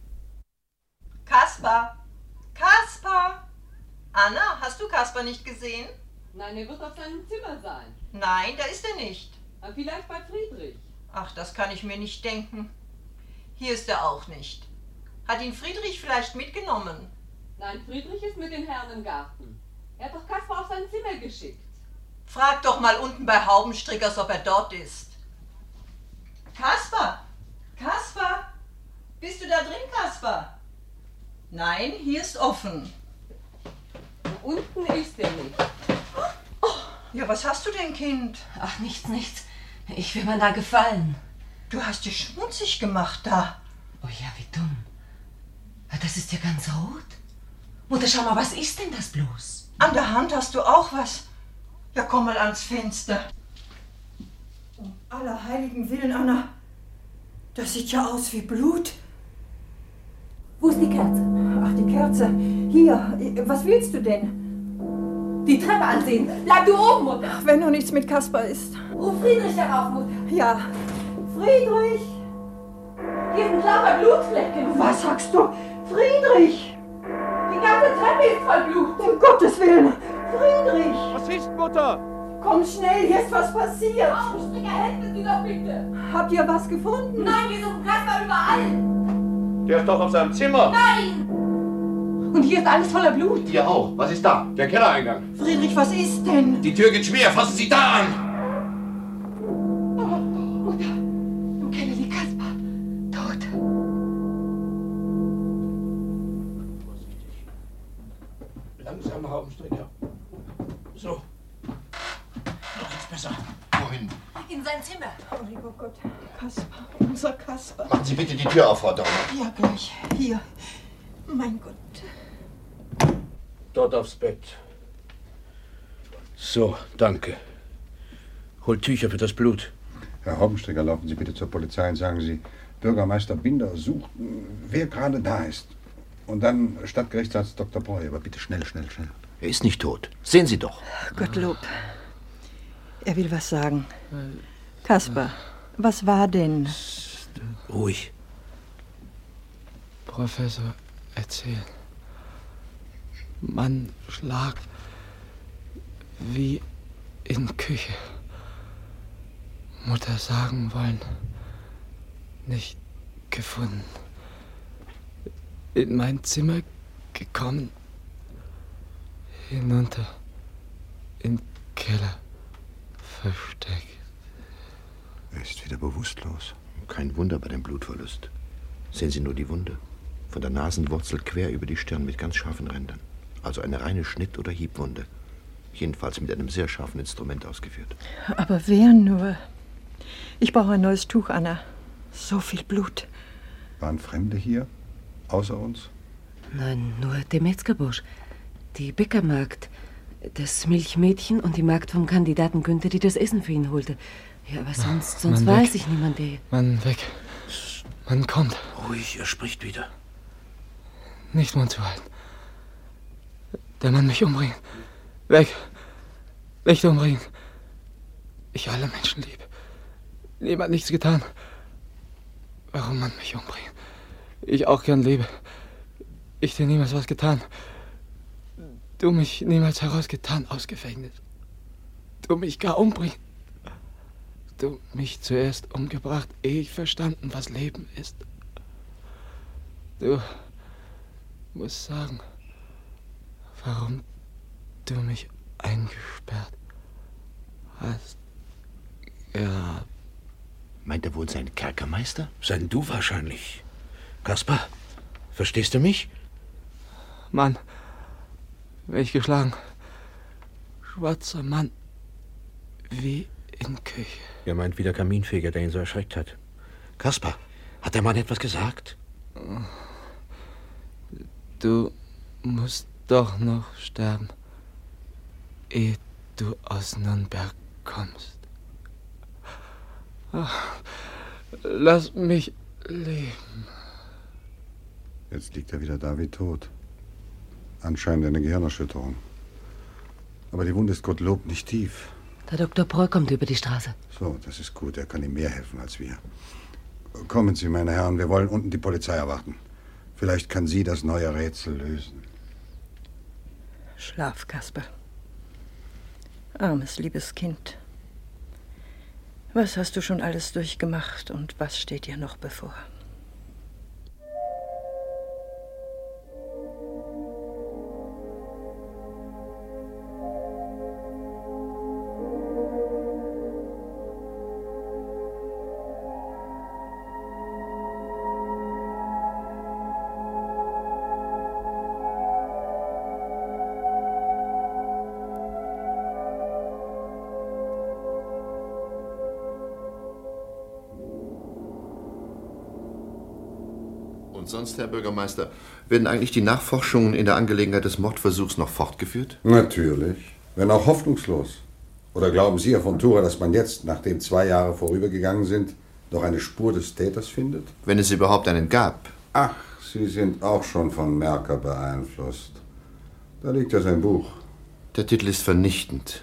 Kaspar! Kaspar! Anna, hast du Kaspar nicht gesehen? Nein, er wird auf seinem Zimmer sein. Nein, da ist er nicht. Aber vielleicht bei Friedrich. Ach, das kann ich mir nicht denken. Hier ist er auch nicht. Hat ihn Friedrich vielleicht mitgenommen? Nein, Friedrich ist mit den Herren im Garten. Er hat doch Kaspar auf sein Zimmer geschickt. Frag doch mal unten bei Haubenstrickers, ob er dort ist. Kaspar! Kaspar! Bist du da drin, Kaspar? Nein, hier ist offen. Unten ist er nicht. Oh, ja, was hast du denn, Kind? Ach, nichts. Ich will mir da gefallen. Du hast dich schmutzig gemacht da. Oh ja, wie dumm. Das ist ja ganz rot. Mutter, schau mal, was ist denn das bloß? An der Hand hast du auch was. Ja, komm mal ans Fenster. Um aller heiligen Willen, Anna. Das sieht ja aus wie Blut. Wo ist die Kerze? Ach, die Kerze. Hier. Was willst du denn? Die Treppe ansehen. Bleib du oben, Mutter. Ach, wenn nur nichts mit Kaspar ist. Ruf Friedrich herauf, Mutter. Ja. Friedrich! Hier sind lauter Blutflecken. Was sagst du? Friedrich! Die ganze Treppe ist voll Blut. Um Gottes Willen! Friedrich! Was ist, Mutter? Komm schnell, hier ist was passiert. Augenstricker, helfen Sie doch bitte. Habt ihr was gefunden? Nein, wir suchen Kaspar überall. Der ist doch auf seinem Zimmer. Nein! Und hier ist alles voller Blut. Hier auch. Was ist da? Der Kellereingang. Friedrich, was ist denn? Die Tür geht schwer. Fassen Sie da an. Oh, Mutter, du kennst die Kaspar. Tot. Langsam, Haubenstricker. So. Noch geht's besser. Wohin? In sein Zimmer. Oh, lieber Gott. Kaspar, unser Kaspar. Machen Sie bitte die Tür auf, Frau Daumer. Ja, gleich. Hier. Mein Gott. Dort aufs Bett. So, danke. Holt Tücher für das Blut. Herr Haubenstricker, laufen Sie bitte zur Polizei und sagen Sie, Bürgermeister Binder sucht, wer gerade da ist. Und dann Stadtgerichtsarzt Dr. Breuer. Aber bitte schnell. Er ist nicht tot. Sehen Sie doch. Gottlob. Er will was sagen. Kaspar, was war denn? Ruhig. Professor, erzähl. Mann, Schlag. Wie in Küche. Mutter sagen wollen. Nicht gefunden. In mein Zimmer gekommen. Hinunter. In Keller. Versteckt. Er ist wieder bewusstlos. Kein Wunder bei dem Blutverlust. Sehen Sie nur die Wunde. Von der Nasenwurzel quer über die Stirn mit ganz scharfen Rändern. Also eine reine Schnitt- oder Hiebwunde. Jedenfalls mit einem sehr scharfen Instrument ausgeführt. Aber wer nur? Ich brauche ein neues Tuch, Anna. So viel Blut. Waren Fremde hier? Außer uns? Nein, nur der Metzgerbursch, die Bäckermagd, das Milchmädchen und die Magd vom Kandidaten Günther, die das Essen für ihn holte. Ja, aber sonst weiß ich niemand, der... Mann, weg. Man kommt. Ruhig, er spricht wieder. Nicht Mund zu halten. Der Mann mich umbringen. Weg. Nicht umbringen. Ich alle Menschen liebe. Niemand nichts getan. Warum man mich umbringen? Ich auch gern lebe. Ich dir niemals was getan. Du mich niemals herausgetan aus Gefängnis. Du mich gar umbringen. Du mich zuerst umgebracht, ehe ich verstanden, was Leben ist. Du musst sagen, warum du mich eingesperrt hast. Ja. Meint er wohl seinen Kerkermeister? Sein Du wahrscheinlich. Kaspar, verstehst du mich? Mann, werde ich geschlagen. Schwarzer Mann, wie in Küche. Ihr meint wie der Kaminfeger, der ihn so erschreckt hat. Kaspar, hat der Mann etwas gesagt? Du musst doch noch sterben, ehe du aus Nürnberg kommst. Ach, lass mich leben. Jetzt liegt er wieder da wie tot. Anscheinend eine Gehirnerschütterung. Aber die Wunde ist Gottlob nicht tief. Der Dr. Preu kommt über die Straße. So, das ist gut. Er kann ihm mehr helfen als wir. Kommen Sie, meine Herren. Wir wollen unten die Polizei erwarten. Vielleicht kann sie das neue Rätsel lösen. Schlaf, Kasper. Armes, liebes Kind. Was hast du schon alles durchgemacht und was steht dir noch bevor? Und sonst, Herr Bürgermeister, werden eigentlich die Nachforschungen in der Angelegenheit des Mordversuchs noch fortgeführt? Natürlich, wenn auch hoffnungslos. Oder glauben Sie, Herr von Thura, dass man jetzt, nachdem 2 Jahre vorübergegangen sind, noch eine Spur des Täters findet? Wenn es überhaupt einen gab. Ach, Sie sind auch schon von Merker beeinflusst. Da liegt ja sein Buch. Der Titel ist vernichtend.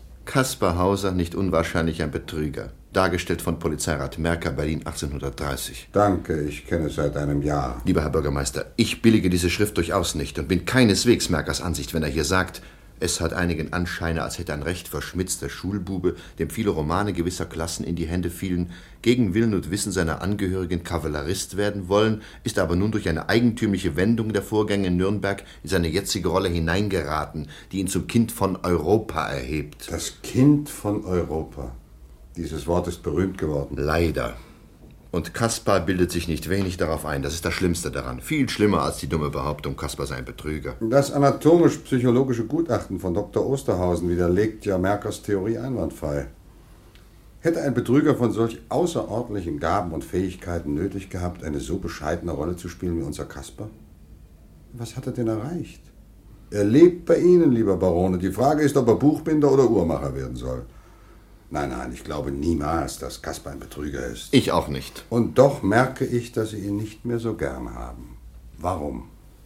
Kaspar Hauser, nicht unwahrscheinlich ein Betrüger. Dargestellt von Polizeirat Merker, Berlin 1830. Danke, ich kenne es seit einem Jahr. Lieber Herr Bürgermeister, ich billige diese Schrift durchaus nicht und bin keineswegs Merkers Ansicht, wenn er hier sagt, es hat einigen Anscheine, als hätte ein recht verschmitzter Schulbube, dem viele Romane gewisser Klassen in die Hände fielen, gegen Willen und Wissen seiner Angehörigen Kavallerist werden wollen, ist aber nun durch eine eigentümliche Wendung der Vorgänge in Nürnberg in seine jetzige Rolle hineingeraten, die ihn zum Kind von Europa erhebt. Das Kind von Europa. Dieses Wort ist berühmt geworden. Leider. Und Kaspar bildet sich nicht wenig darauf ein. Das ist das Schlimmste daran. Viel schlimmer als die dumme Behauptung, Kaspar sei ein Betrüger. Das anatomisch-psychologische Gutachten von Dr. Osterhausen widerlegt ja Merkers Theorie einwandfrei. Hätte ein Betrüger von solch außerordentlichen Gaben und Fähigkeiten nötig gehabt, eine so bescheidene Rolle zu spielen wie unser Kaspar? Was hat er denn erreicht? Er lebt bei Ihnen, lieber Barone. Die Frage ist, ob er Buchbinder oder Uhrmacher werden soll. Nein, ich glaube niemals, dass Kaspar ein Betrüger ist. Ich auch nicht. Und doch merke ich, dass Sie ihn nicht mehr so gern haben. Warum?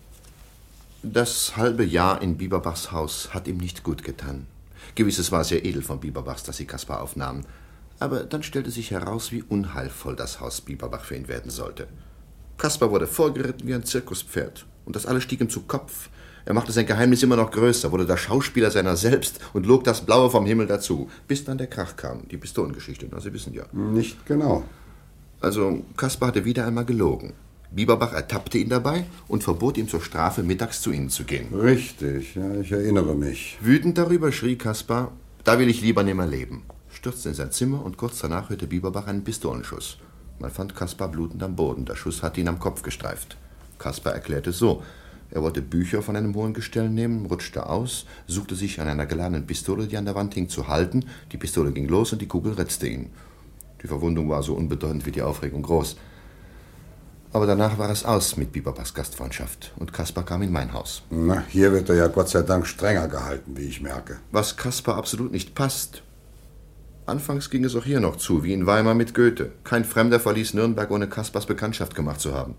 Das halbe Jahr in Bieberbachs Haus hat ihm nicht gut getan. Gewiss, es war sehr edel von Bieberbachs, dass sie Kaspar aufnahmen. Aber dann stellte sich heraus, wie unheilvoll das Haus Bieberbach für ihn werden sollte. Kaspar wurde vorgeritten wie ein Zirkuspferd. Und das alles stieg ihm zu Kopf. Er machte sein Geheimnis immer noch größer, wurde der Schauspieler seiner selbst und log das Blaue vom Himmel dazu. Bis dann der Krach kam, die Pistolengeschichte, na, Sie wissen ja. Nicht genau. Also, Kaspar hatte wieder einmal gelogen. Bieberbach ertappte ihn dabei und verbot ihm zur Strafe, mittags zu ihnen zu gehen. Richtig, ja, ich erinnere mich. Wütend darüber schrie Kaspar, da will ich lieber nimmer leben. Stürzte in sein Zimmer und kurz danach hörte Bieberbach einen Pistolenschuss. Man fand Kaspar blutend am Boden. Der Schuss hatte ihn am Kopf gestreift. Kaspar erklärte es so. Er wollte Bücher von einem hohen Gestell nehmen, rutschte aus, suchte sich an einer geladenen Pistole, die an der Wand hing, zu halten. Die Pistole ging los und die Kugel ritzte ihn. Die Verwundung war so unbedeutend wie die Aufregung groß. Aber danach war es aus mit Bieberbachs Gastfreundschaft und Kaspar kam in mein Haus. Na, hier wird er ja Gott sei Dank strenger gehalten, wie ich merke. Was Kaspar absolut nicht passt. Anfangs ging es auch hier noch zu, wie in Weimar mit Goethe. Kein Fremder verließ Nürnberg, ohne Kaspars Bekanntschaft gemacht zu haben.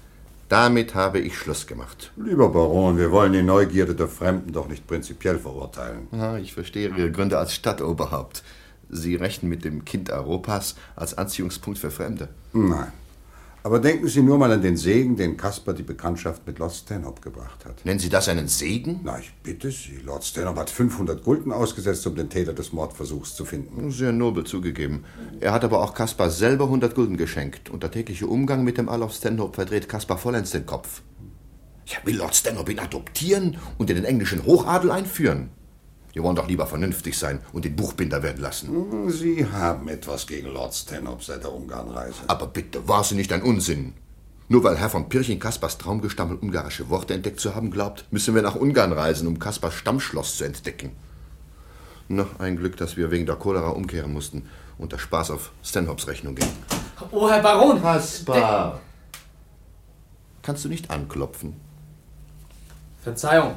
Damit habe ich Schluss gemacht. Lieber Baron, wir wollen die Neugierde der Fremden doch nicht prinzipiell verurteilen. Ich verstehe Ihre Gründe als Stadtoberhaupt. Sie rechnen mit dem Kind Europas als Anziehungspunkt für Fremde. Nein. Aber denken Sie nur mal an den Segen, den Kaspar die Bekanntschaft mit Lord Stanhope gebracht hat. Nennen Sie das einen Segen? Na, ich bitte Sie. Lord Stanhope hat 500 Gulden ausgesetzt, um den Täter des Mordversuchs zu finden. Sehr nobel zugegeben. Er hat aber auch Kaspar selber 100 Gulden geschenkt. Und der tägliche Umgang mit dem Earl of Stanhope verdreht Kaspar vollends den Kopf. Ja, will Lord Stanhope ihn adoptieren und in den englischen Hochadel einführen? Wir wollen doch lieber vernünftig sein und den Buchbinder werden lassen. Sie haben etwas gegen Lord Stanhope seit der Ungarnreise. Aber bitte, war sie nicht ein Unsinn? Nur weil Herr von Pirch in Kaspars Traumgestammel ungarische Worte entdeckt zu haben glaubt, müssen wir nach Ungarn reisen, um Kaspars Stammschloss zu entdecken. Noch ein Glück, dass wir wegen der Cholera umkehren mussten und der Spaß auf Stanhopes Rechnung ging. Oh, Herr Baron! Kaspar! Kannst du nicht anklopfen? Verzeihung.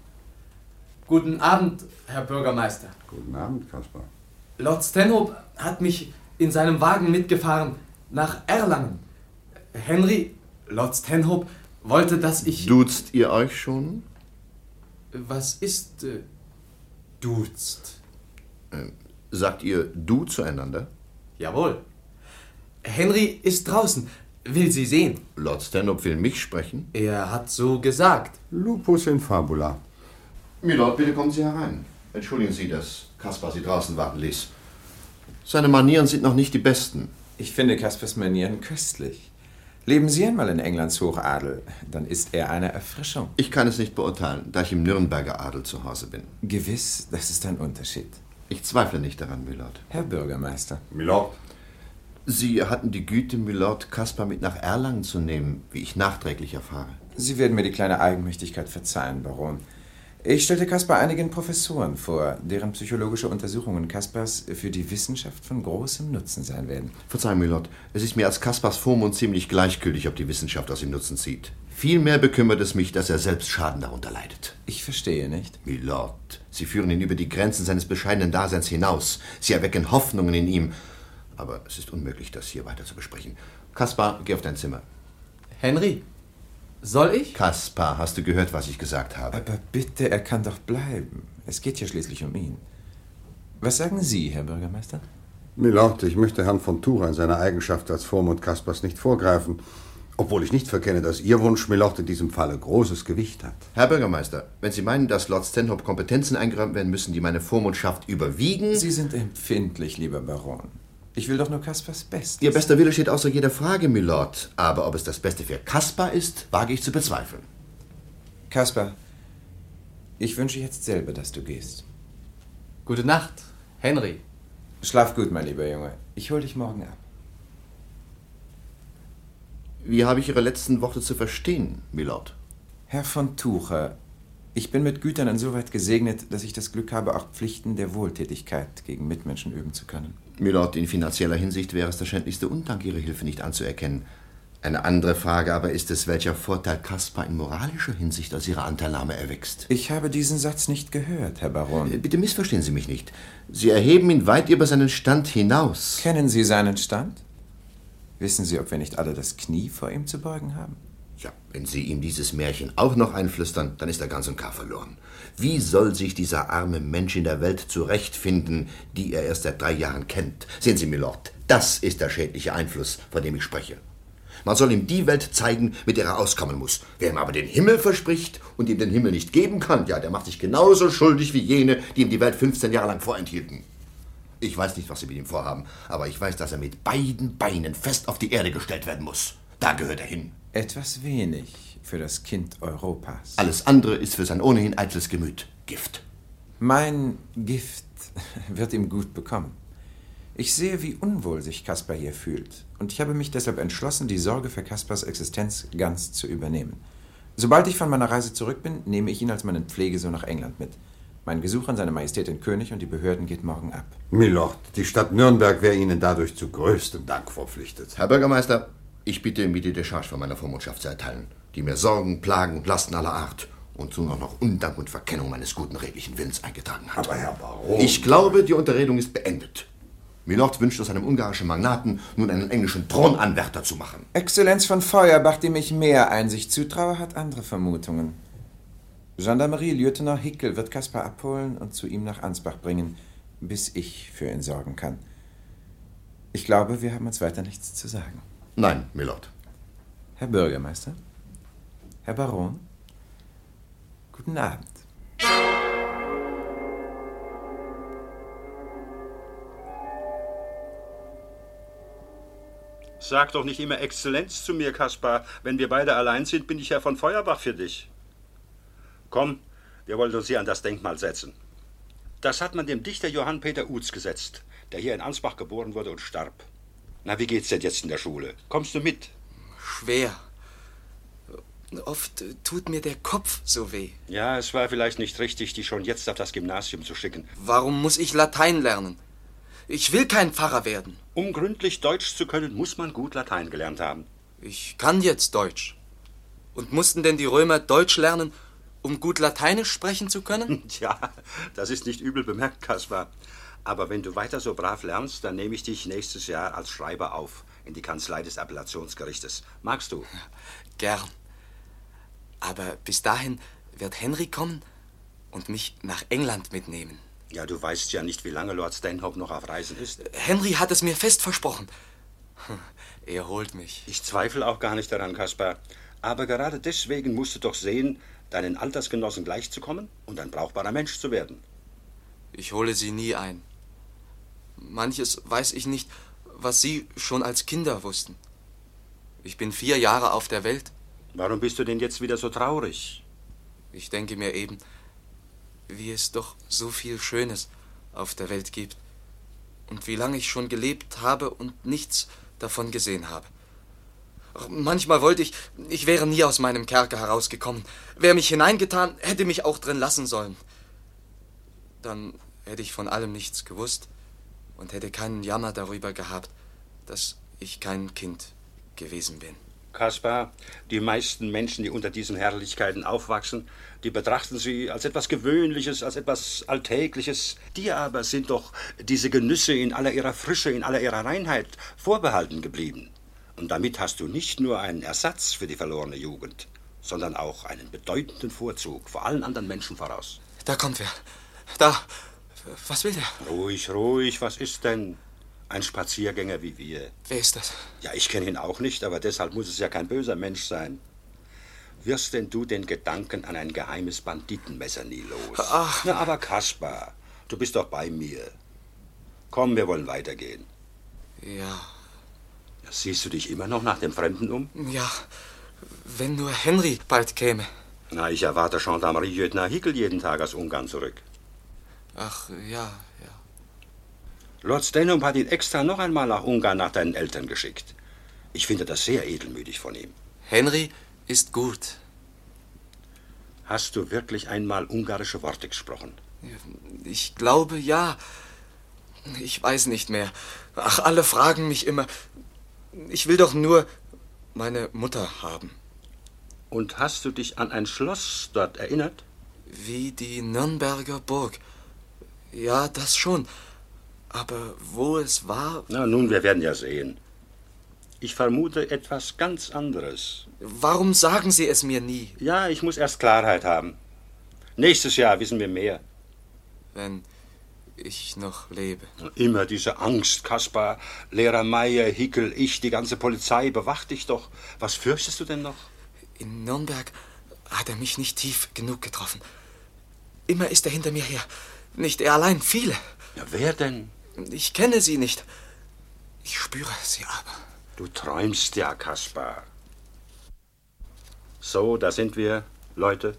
Guten Abend, Herr Bürgermeister. Guten Abend, Kaspar. Lord Stanhope hat mich in seinem Wagen mitgefahren nach Erlangen. Henry, Lord Stanhope, wollte, dass ich... Duzt ihr euch schon? Was ist duzt? Sagt ihr du zueinander? Jawohl. Henry ist draußen, will Sie sehen. Lord Stanhope will mich sprechen? Er hat so gesagt. Lupus in fabula. Milord, bitte kommen Sie herein. Entschuldigen Sie, dass Kaspar Sie draußen warten ließ. Seine Manieren sind noch nicht die besten. Ich finde Kaspars Manieren köstlich. Leben Sie einmal in Englands Hochadel, dann ist er eine Erfrischung. Ich kann es nicht beurteilen, da ich im Nürnberger Adel zu Hause bin. Gewiss, das ist ein Unterschied. Ich zweifle nicht daran, Milord. Herr Bürgermeister. Milord. Sie hatten die Güte, Milord, Kaspar mit nach Erlangen zu nehmen, wie ich nachträglich erfahre. Sie werden mir die kleine Eigenmächtigkeit verzeihen, Baron. Ich stellte Kaspar einigen Professoren vor, deren psychologische Untersuchungen Kaspars für die Wissenschaft von großem Nutzen sein werden. Verzeihen, Milord, es ist mir als Kaspars Vormund ziemlich gleichgültig, ob die Wissenschaft aus ihm Nutzen zieht. Vielmehr bekümmert es mich, dass er selbst Schaden darunter leidet. Ich verstehe nicht. Milord, Sie führen ihn über die Grenzen seines bescheidenen Daseins hinaus. Sie erwecken Hoffnungen in ihm. Aber es ist unmöglich, das hier weiter zu besprechen. Kaspar, geh auf dein Zimmer. Henry, soll ich? Kaspar, hast du gehört, was ich gesagt habe? Aber bitte, er kann doch bleiben. Es geht ja schließlich um ihn. Was sagen Sie, Herr Bürgermeister? Milord, ich möchte Herrn von Tucher in seiner Eigenschaft als Vormund Kaspars nicht vorgreifen, obwohl ich nicht verkenne, dass Ihr Wunsch, Milord, in diesem Falle großes Gewicht hat. Herr Bürgermeister, wenn Sie meinen, dass Lord Stanhope Kompetenzen eingeräumt werden müssen, die meine Vormundschaft überwiegen... Sie sind empfindlich, lieber Baron. Ich will doch nur Kaspars Bestes. Ihr bester Wille steht außer jeder Frage, Milord. Aber ob es das Beste für Kaspar ist, wage ich zu bezweifeln. Kaspar, ich wünsche jetzt selber, dass du gehst. Gute Nacht, Henry. Schlaf gut, mein lieber Junge. Ich hol dich morgen ab. Wie habe ich Ihre letzten Worte zu verstehen, Milord? Herr von Tucher, ich bin mit Gütern insoweit gesegnet, dass ich das Glück habe, auch Pflichten der Wohltätigkeit gegen Mitmenschen üben zu können. Milord, in finanzieller Hinsicht wäre es der schändlichste Undank, Ihre Hilfe nicht anzuerkennen. Eine andere Frage aber ist es, welcher Vorteil Kaspar in moralischer Hinsicht aus Ihrer Anteilnahme erwächst. Ich habe diesen Satz nicht gehört, Herr Baron. Bitte missverstehen Sie mich nicht. Sie erheben ihn weit über seinen Stand hinaus. Kennen Sie seinen Stand? Wissen Sie, ob wir nicht alle das Knie vor ihm zu beugen haben? Ja, wenn Sie ihm dieses Märchen auch noch einflüstern, dann ist er ganz und gar verloren. Wie soll sich dieser arme Mensch in der Welt zurechtfinden, die er erst seit 3 Jahren kennt? Sehen Sie, Milord, das ist der schädliche Einfluss, von dem ich spreche. Man soll ihm die Welt zeigen, mit der er auskommen muss. Wer ihm aber den Himmel verspricht und ihm den Himmel nicht geben kann, ja, der macht sich genauso schuldig wie jene, die ihm die Welt 15 Jahre lang vorenthielten. Ich weiß nicht, was Sie mit ihm vorhaben, aber ich weiß, dass er mit beiden Beinen fest auf die Erde gestellt werden muss. Da gehört er hin. Etwas wenig für das Kind Europas. Alles andere ist für sein ohnehin eitles Gemüt Gift. Mein Gift wird ihm gut bekommen. Ich sehe, wie unwohl sich Kaspar hier fühlt. Und ich habe mich deshalb entschlossen, die Sorge für Kaspars Existenz ganz zu übernehmen. Sobald ich von meiner Reise zurück bin, nehme ich ihn als meinen Pflegesohn nach England mit. Mein Gesuch an seine Majestät den König und die Behörden geht morgen ab. Milord, die Stadt Nürnberg wäre Ihnen dadurch zu größtem Dank verpflichtet. Herr Bürgermeister, ich bitte, mir die Decharge von meiner Vormundschaft zu erteilen, die mir Sorgen, Plagen und Lasten aller Art und so noch Undank und Verkennung meines guten redlichen Willens eingetragen hat. Aber Herr Baron... Ich glaube, die Unterredung ist beendet. Milord wünscht aus einem ungarischen Magnaten nun einen englischen Thronanwärter zu machen. Exzellenz von Feuerbach, dem ich mehr Einsicht zutraue, hat andere Vermutungen. Gendarmerie-Lieutenant Hickel wird Kaspar abholen und zu ihm nach Ansbach bringen, bis ich für ihn sorgen kann. Ich glaube, wir haben uns weiter nichts zu sagen. Nein, Milord. Herr Bürgermeister? Herr Baron? Guten Abend. Sag doch nicht immer Exzellenz zu mir, Kaspar. Wenn wir beide allein sind, bin ich Herr von Feuerbach für dich. Komm, wir wollen uns hier an das Denkmal setzen. Das hat man dem Dichter Johann Peter Uths gesetzt, der hier in Ansbach geboren wurde und starb. Na, wie geht's denn jetzt in der Schule? Kommst du mit? Schwer. Oft tut mir der Kopf so weh. Ja, es war vielleicht nicht richtig, dich schon jetzt auf das Gymnasium zu schicken. Warum muss ich Latein lernen? Ich will kein Pfarrer werden. Um gründlich Deutsch zu können, muss man gut Latein gelernt haben. Ich kann jetzt Deutsch. Und mussten denn die Römer Deutsch lernen, um gut Lateinisch sprechen zu können? Tja, das ist nicht übel bemerkt, Kaspar. Aber wenn du weiter so brav lernst, dann nehme ich dich nächstes Jahr als Schreiber auf in die Kanzlei des Appellationsgerichtes. Magst du? Gern. Aber bis dahin wird Henry kommen und mich nach England mitnehmen. Ja, du weißt ja nicht, wie lange Lord Stanhope noch auf Reisen ist. Henry hat es mir fest versprochen. Er holt mich. Ich zweifle auch gar nicht daran, Kaspar. Aber gerade deswegen musst du doch sehen, deinen Altersgenossen gleichzukommen und ein brauchbarer Mensch zu werden. Ich hole sie nie ein. Manches weiß ich nicht, was sie schon als Kinder wussten. Ich bin 4 Jahre auf der Welt. Warum bist du denn jetzt wieder so traurig? Ich denke mir eben, wie es doch so viel Schönes auf der Welt gibt. Und wie lange ich schon gelebt habe und nichts davon gesehen habe. Manchmal wollte ich wäre nie aus meinem Kerker herausgekommen. Wer mich hineingetan, hätte mich auch drin lassen sollen. Dann hätte ich von allem nichts gewusst und hätte keinen Jammer darüber gehabt, dass ich kein Kind gewesen bin. Kaspar, die meisten Menschen, die unter diesen Herrlichkeiten aufwachsen, die betrachten sie als etwas Gewöhnliches, als etwas Alltägliches. Dir aber sind doch diese Genüsse in aller ihrer Frische, in aller ihrer Reinheit vorbehalten geblieben. Und damit hast du nicht nur einen Ersatz für die verlorene Jugend, sondern auch einen bedeutenden Vorzug vor allen anderen Menschen voraus. Da kommt wer. Da. Was will der? Ruhig, ruhig. Was ist denn? Ein Spaziergänger wie wir. Wer ist das? Ja, ich kenne ihn auch nicht, aber deshalb muss es ja kein böser Mensch sein. Wirst denn du den Gedanken an ein geheimes Banditenmesser nie los? Ach. Na, aber Kaspar, du bist doch bei mir. Komm, wir wollen weitergehen. Ja. Siehst du dich immer noch nach dem Fremden um? Ja, wenn nur Henry bald käme. Na, ich erwarte Gendarmerie-Lieutenant Hickel jeden Tag aus Ungarn zurück. Ach, ja. Lord Stanhope hat ihn extra noch einmal nach Ungarn nach deinen Eltern geschickt. Ich finde das sehr edelmütig von ihm. Henry ist gut. Hast du wirklich einmal ungarische Worte gesprochen? Ich glaube, ja. Ich weiß nicht mehr. Ach, alle fragen mich immer. Ich will doch nur meine Mutter haben. Und hast du dich an ein Schloss dort erinnert? Wie die Nürnberger Burg. Ja, das schon. Aber wo es war... Na, nun, wir werden ja sehen. Ich vermute etwas ganz anderes. Warum sagen Sie es mir nie? Ja, ich muss erst Klarheit haben. Nächstes Jahr wissen wir mehr. Wenn ich noch lebe. Immer diese Angst, Kaspar. Lehrer Meier, Hickel, ich, die ganze Polizei, bewacht dich doch. Was fürchtest du denn noch? In Nürnberg hat er mich nicht tief genug getroffen. Immer ist er hinter mir her. Nicht er allein, viele. Ja, wer denn? Ich kenne sie nicht. Ich spüre sie aber. Du träumst ja, Kaspar. So, da sind wir, Leute.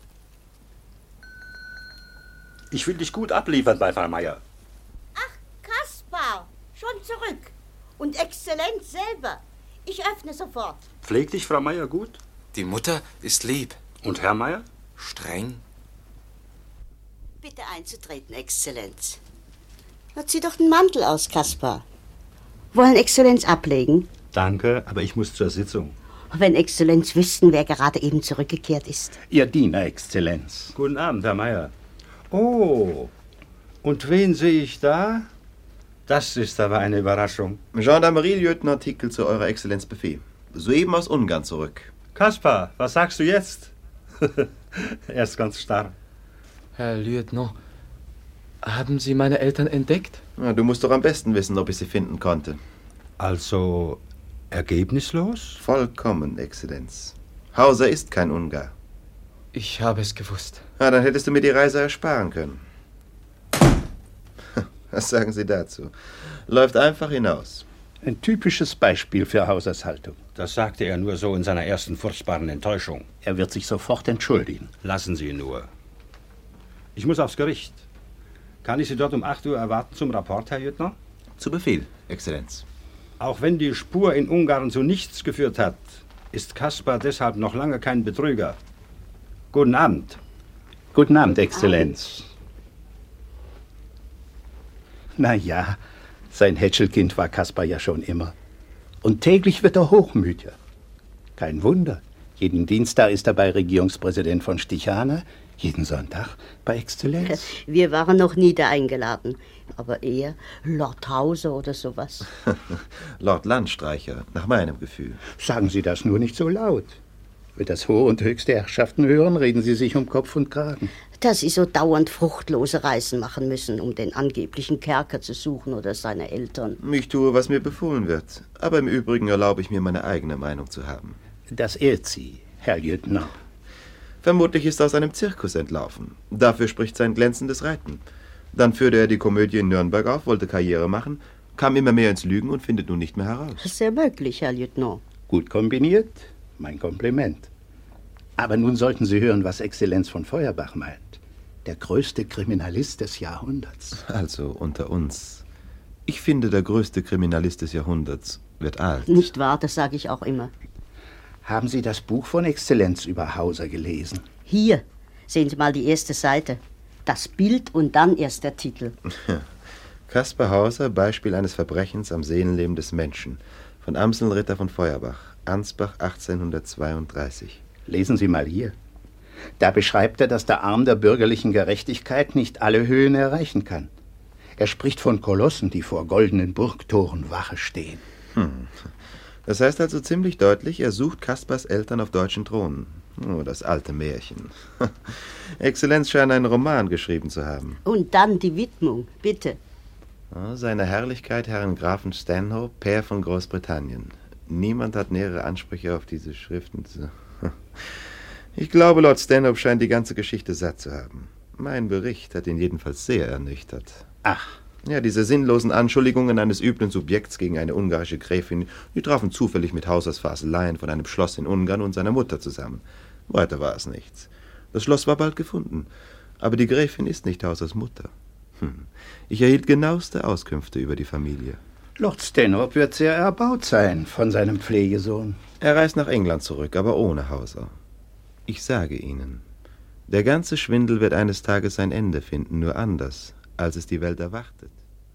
Ich will dich gut abliefern bei Frau Meier. Ach, Kaspar, schon zurück. Und Exzellenz selber. Ich öffne sofort. Pflegt dich Frau Meier gut? Die Mutter ist lieb. Und Herr Meier? Streng. Bitte einzutreten, Exzellenz. Zieh doch den Mantel aus, Kaspar. Wollen Exzellenz ablegen? Danke, aber ich muss zur Sitzung. Wenn Exzellenz wüssten, wer gerade eben zurückgekehrt ist. Ihr Diener, Exzellenz. Guten Abend, Herr Meier. Oh, und wen sehe ich da? Das ist aber eine Überraschung. Gendarmerie-Lieutenant Hickel zu Eurer Exzellenz Befehl. Soeben aus Ungarn zurück. Kaspar, was sagst du jetzt? Er ist ganz starr. Herr Lieutenant, haben Sie meine Eltern entdeckt? Ja, du musst doch am besten wissen, ob ich sie finden konnte. Also ergebnislos? Vollkommen, Exzellenz. Hauser ist kein Ungar. Ich habe es gewusst. Na, dann hättest du mir die Reise ersparen können. Was sagen Sie dazu? Läuft einfach hinaus. Ein typisches Beispiel für Hausers Haltung. Das sagte er nur so in seiner ersten furchtbaren Enttäuschung. Er wird sich sofort entschuldigen. Lassen Sie ihn nur. Ich muss aufs Gericht. Kann ich Sie dort um 8 Uhr erwarten zum Rapport, Herr Lieutenant? Zu Befehl, Exzellenz. Auch wenn die Spur in Ungarn zu nichts geführt hat, ist Kaspar deshalb noch lange kein Betrüger. Guten Abend. Guten Abend, Exzellenz. Na ja, sein Hätschelkind war Kaspar ja schon immer. Und täglich wird er hochmütiger. Kein Wunder. Jeden Dienstag ist er bei Regierungspräsident von Stichana, jeden Sonntag bei Exzellenz. Wir waren noch nie da eingeladen. Aber eher Lord Hauser oder sowas. Lord Landstreicher, nach meinem Gefühl. Sagen Sie das nur nicht so laut. Wenn das hohe und höchste Herrschaften hören, reden sie sich um Kopf und Kragen. Dass sie so dauernd fruchtlose Reisen machen müssen, um den angeblichen Kerker zu suchen oder seine Eltern. Ich tue, was mir befohlen wird. Aber im Übrigen erlaube ich mir, meine eigene Meinung zu haben. Das ehrt Sie, Herr Lieutenant. Vermutlich ist er aus einem Zirkus entlaufen. Dafür spricht sein glänzendes Reiten. Dann führte er die Komödie in Nürnberg auf, wollte Karriere machen, kam immer mehr ins Lügen und findet nun nicht mehr heraus. Sehr möglich, Herr Lieutenant. Gut kombiniert, mein Kompliment. Aber nun sollten Sie hören, was Exzellenz von Feuerbach meint. Der größte Kriminalist des Jahrhunderts. Also unter uns. Ich finde, der größte Kriminalist des Jahrhunderts wird alt. Nicht wahr, das sage ich auch immer. Haben Sie das Buch von Exzellenz über Hauser gelesen? Hier, sehen Sie mal die erste Seite. Das Bild und dann erst der Titel. Kaspar Hauser, Beispiel eines Verbrechens am Seelenleben des Menschen. Von Amselritter von Feuerbach, Ansbach 1832. Lesen Sie mal hier. Da beschreibt er, dass der Arm der bürgerlichen Gerechtigkeit nicht alle Höhen erreichen kann. Er spricht von Kolossen, die vor goldenen Burgtoren Wache stehen. Das heißt also ziemlich deutlich, er sucht Kaspars Eltern auf deutschen Thronen. Oh, das alte Märchen. Exzellenz scheint einen Roman geschrieben zu haben. Und dann die Widmung, bitte. Oh, seine Herrlichkeit, Herrn Grafen Stanhope, Pair von Großbritannien. Niemand hat nähere Ansprüche auf diese Schriften. Ich glaube, Lord Stanhope scheint die ganze Geschichte satt zu haben. Mein Bericht hat ihn jedenfalls sehr ernüchtert. Ach. Ja, diese sinnlosen Anschuldigungen eines üblen Subjekts gegen eine ungarische Gräfin, die trafen zufällig mit Hausers Faseleien von einem Schloss in Ungarn und seiner Mutter zusammen. Weiter war es nichts. Das Schloss war bald gefunden, aber die Gräfin ist nicht Hausers Mutter. Ich erhielt genaueste Auskünfte über die Familie. Lord Stanhope wird sehr erbaut sein von seinem Pflegesohn. Er reist nach England zurück, aber ohne Hauser. Ich sage Ihnen, der ganze Schwindel wird eines Tages sein Ende finden, nur anders, als es die Welt erwartet.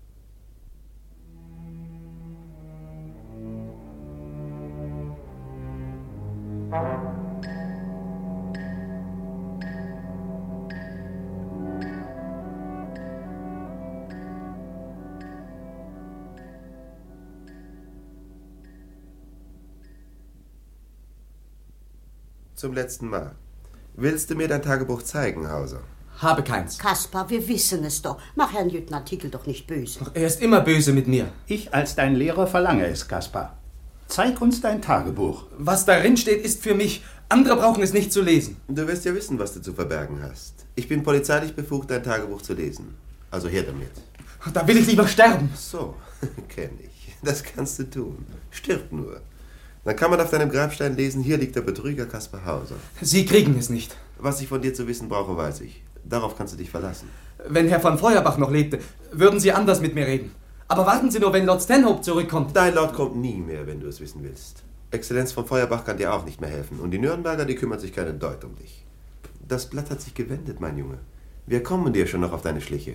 Zum letzten Mal. Willst du mir dein Tagebuch zeigen, Hauser? Habe keins. Kaspar, wir wissen es doch. Mach Herrn Lieutenant Tickel doch nicht böse. Er ist immer böse mit mir. Ich als dein Lehrer verlange es, Kaspar. Zeig uns dein Tagebuch. Was darin steht, ist für mich. Andere brauchen es nicht zu lesen. Du wirst ja wissen, was du zu verbergen hast. Ich bin polizeilich befugt, dein Tagebuch zu lesen. Also her damit. Da will ich lieber sterben. So, kenn ich. Das kannst du tun. Stirb nur. Dann kann man auf deinem Grabstein lesen, hier liegt der Betrüger Kaspar Hauser. Sie kriegen es nicht. Was ich von dir zu wissen brauche, weiß ich. Darauf kannst du dich verlassen. Wenn Herr von Feuerbach noch lebte, würden Sie anders mit mir reden. Aber warten Sie nur, wenn Lord Stanhope zurückkommt. Dein Lord kommt nie mehr, wenn du es wissen willst. Exzellenz von Feuerbach kann dir auch nicht mehr helfen. Und die Nürnberger, die kümmern sich keinen Deut um dich. Das Blatt hat sich gewendet, mein Junge. Wir kommen dir schon noch auf deine Schliche.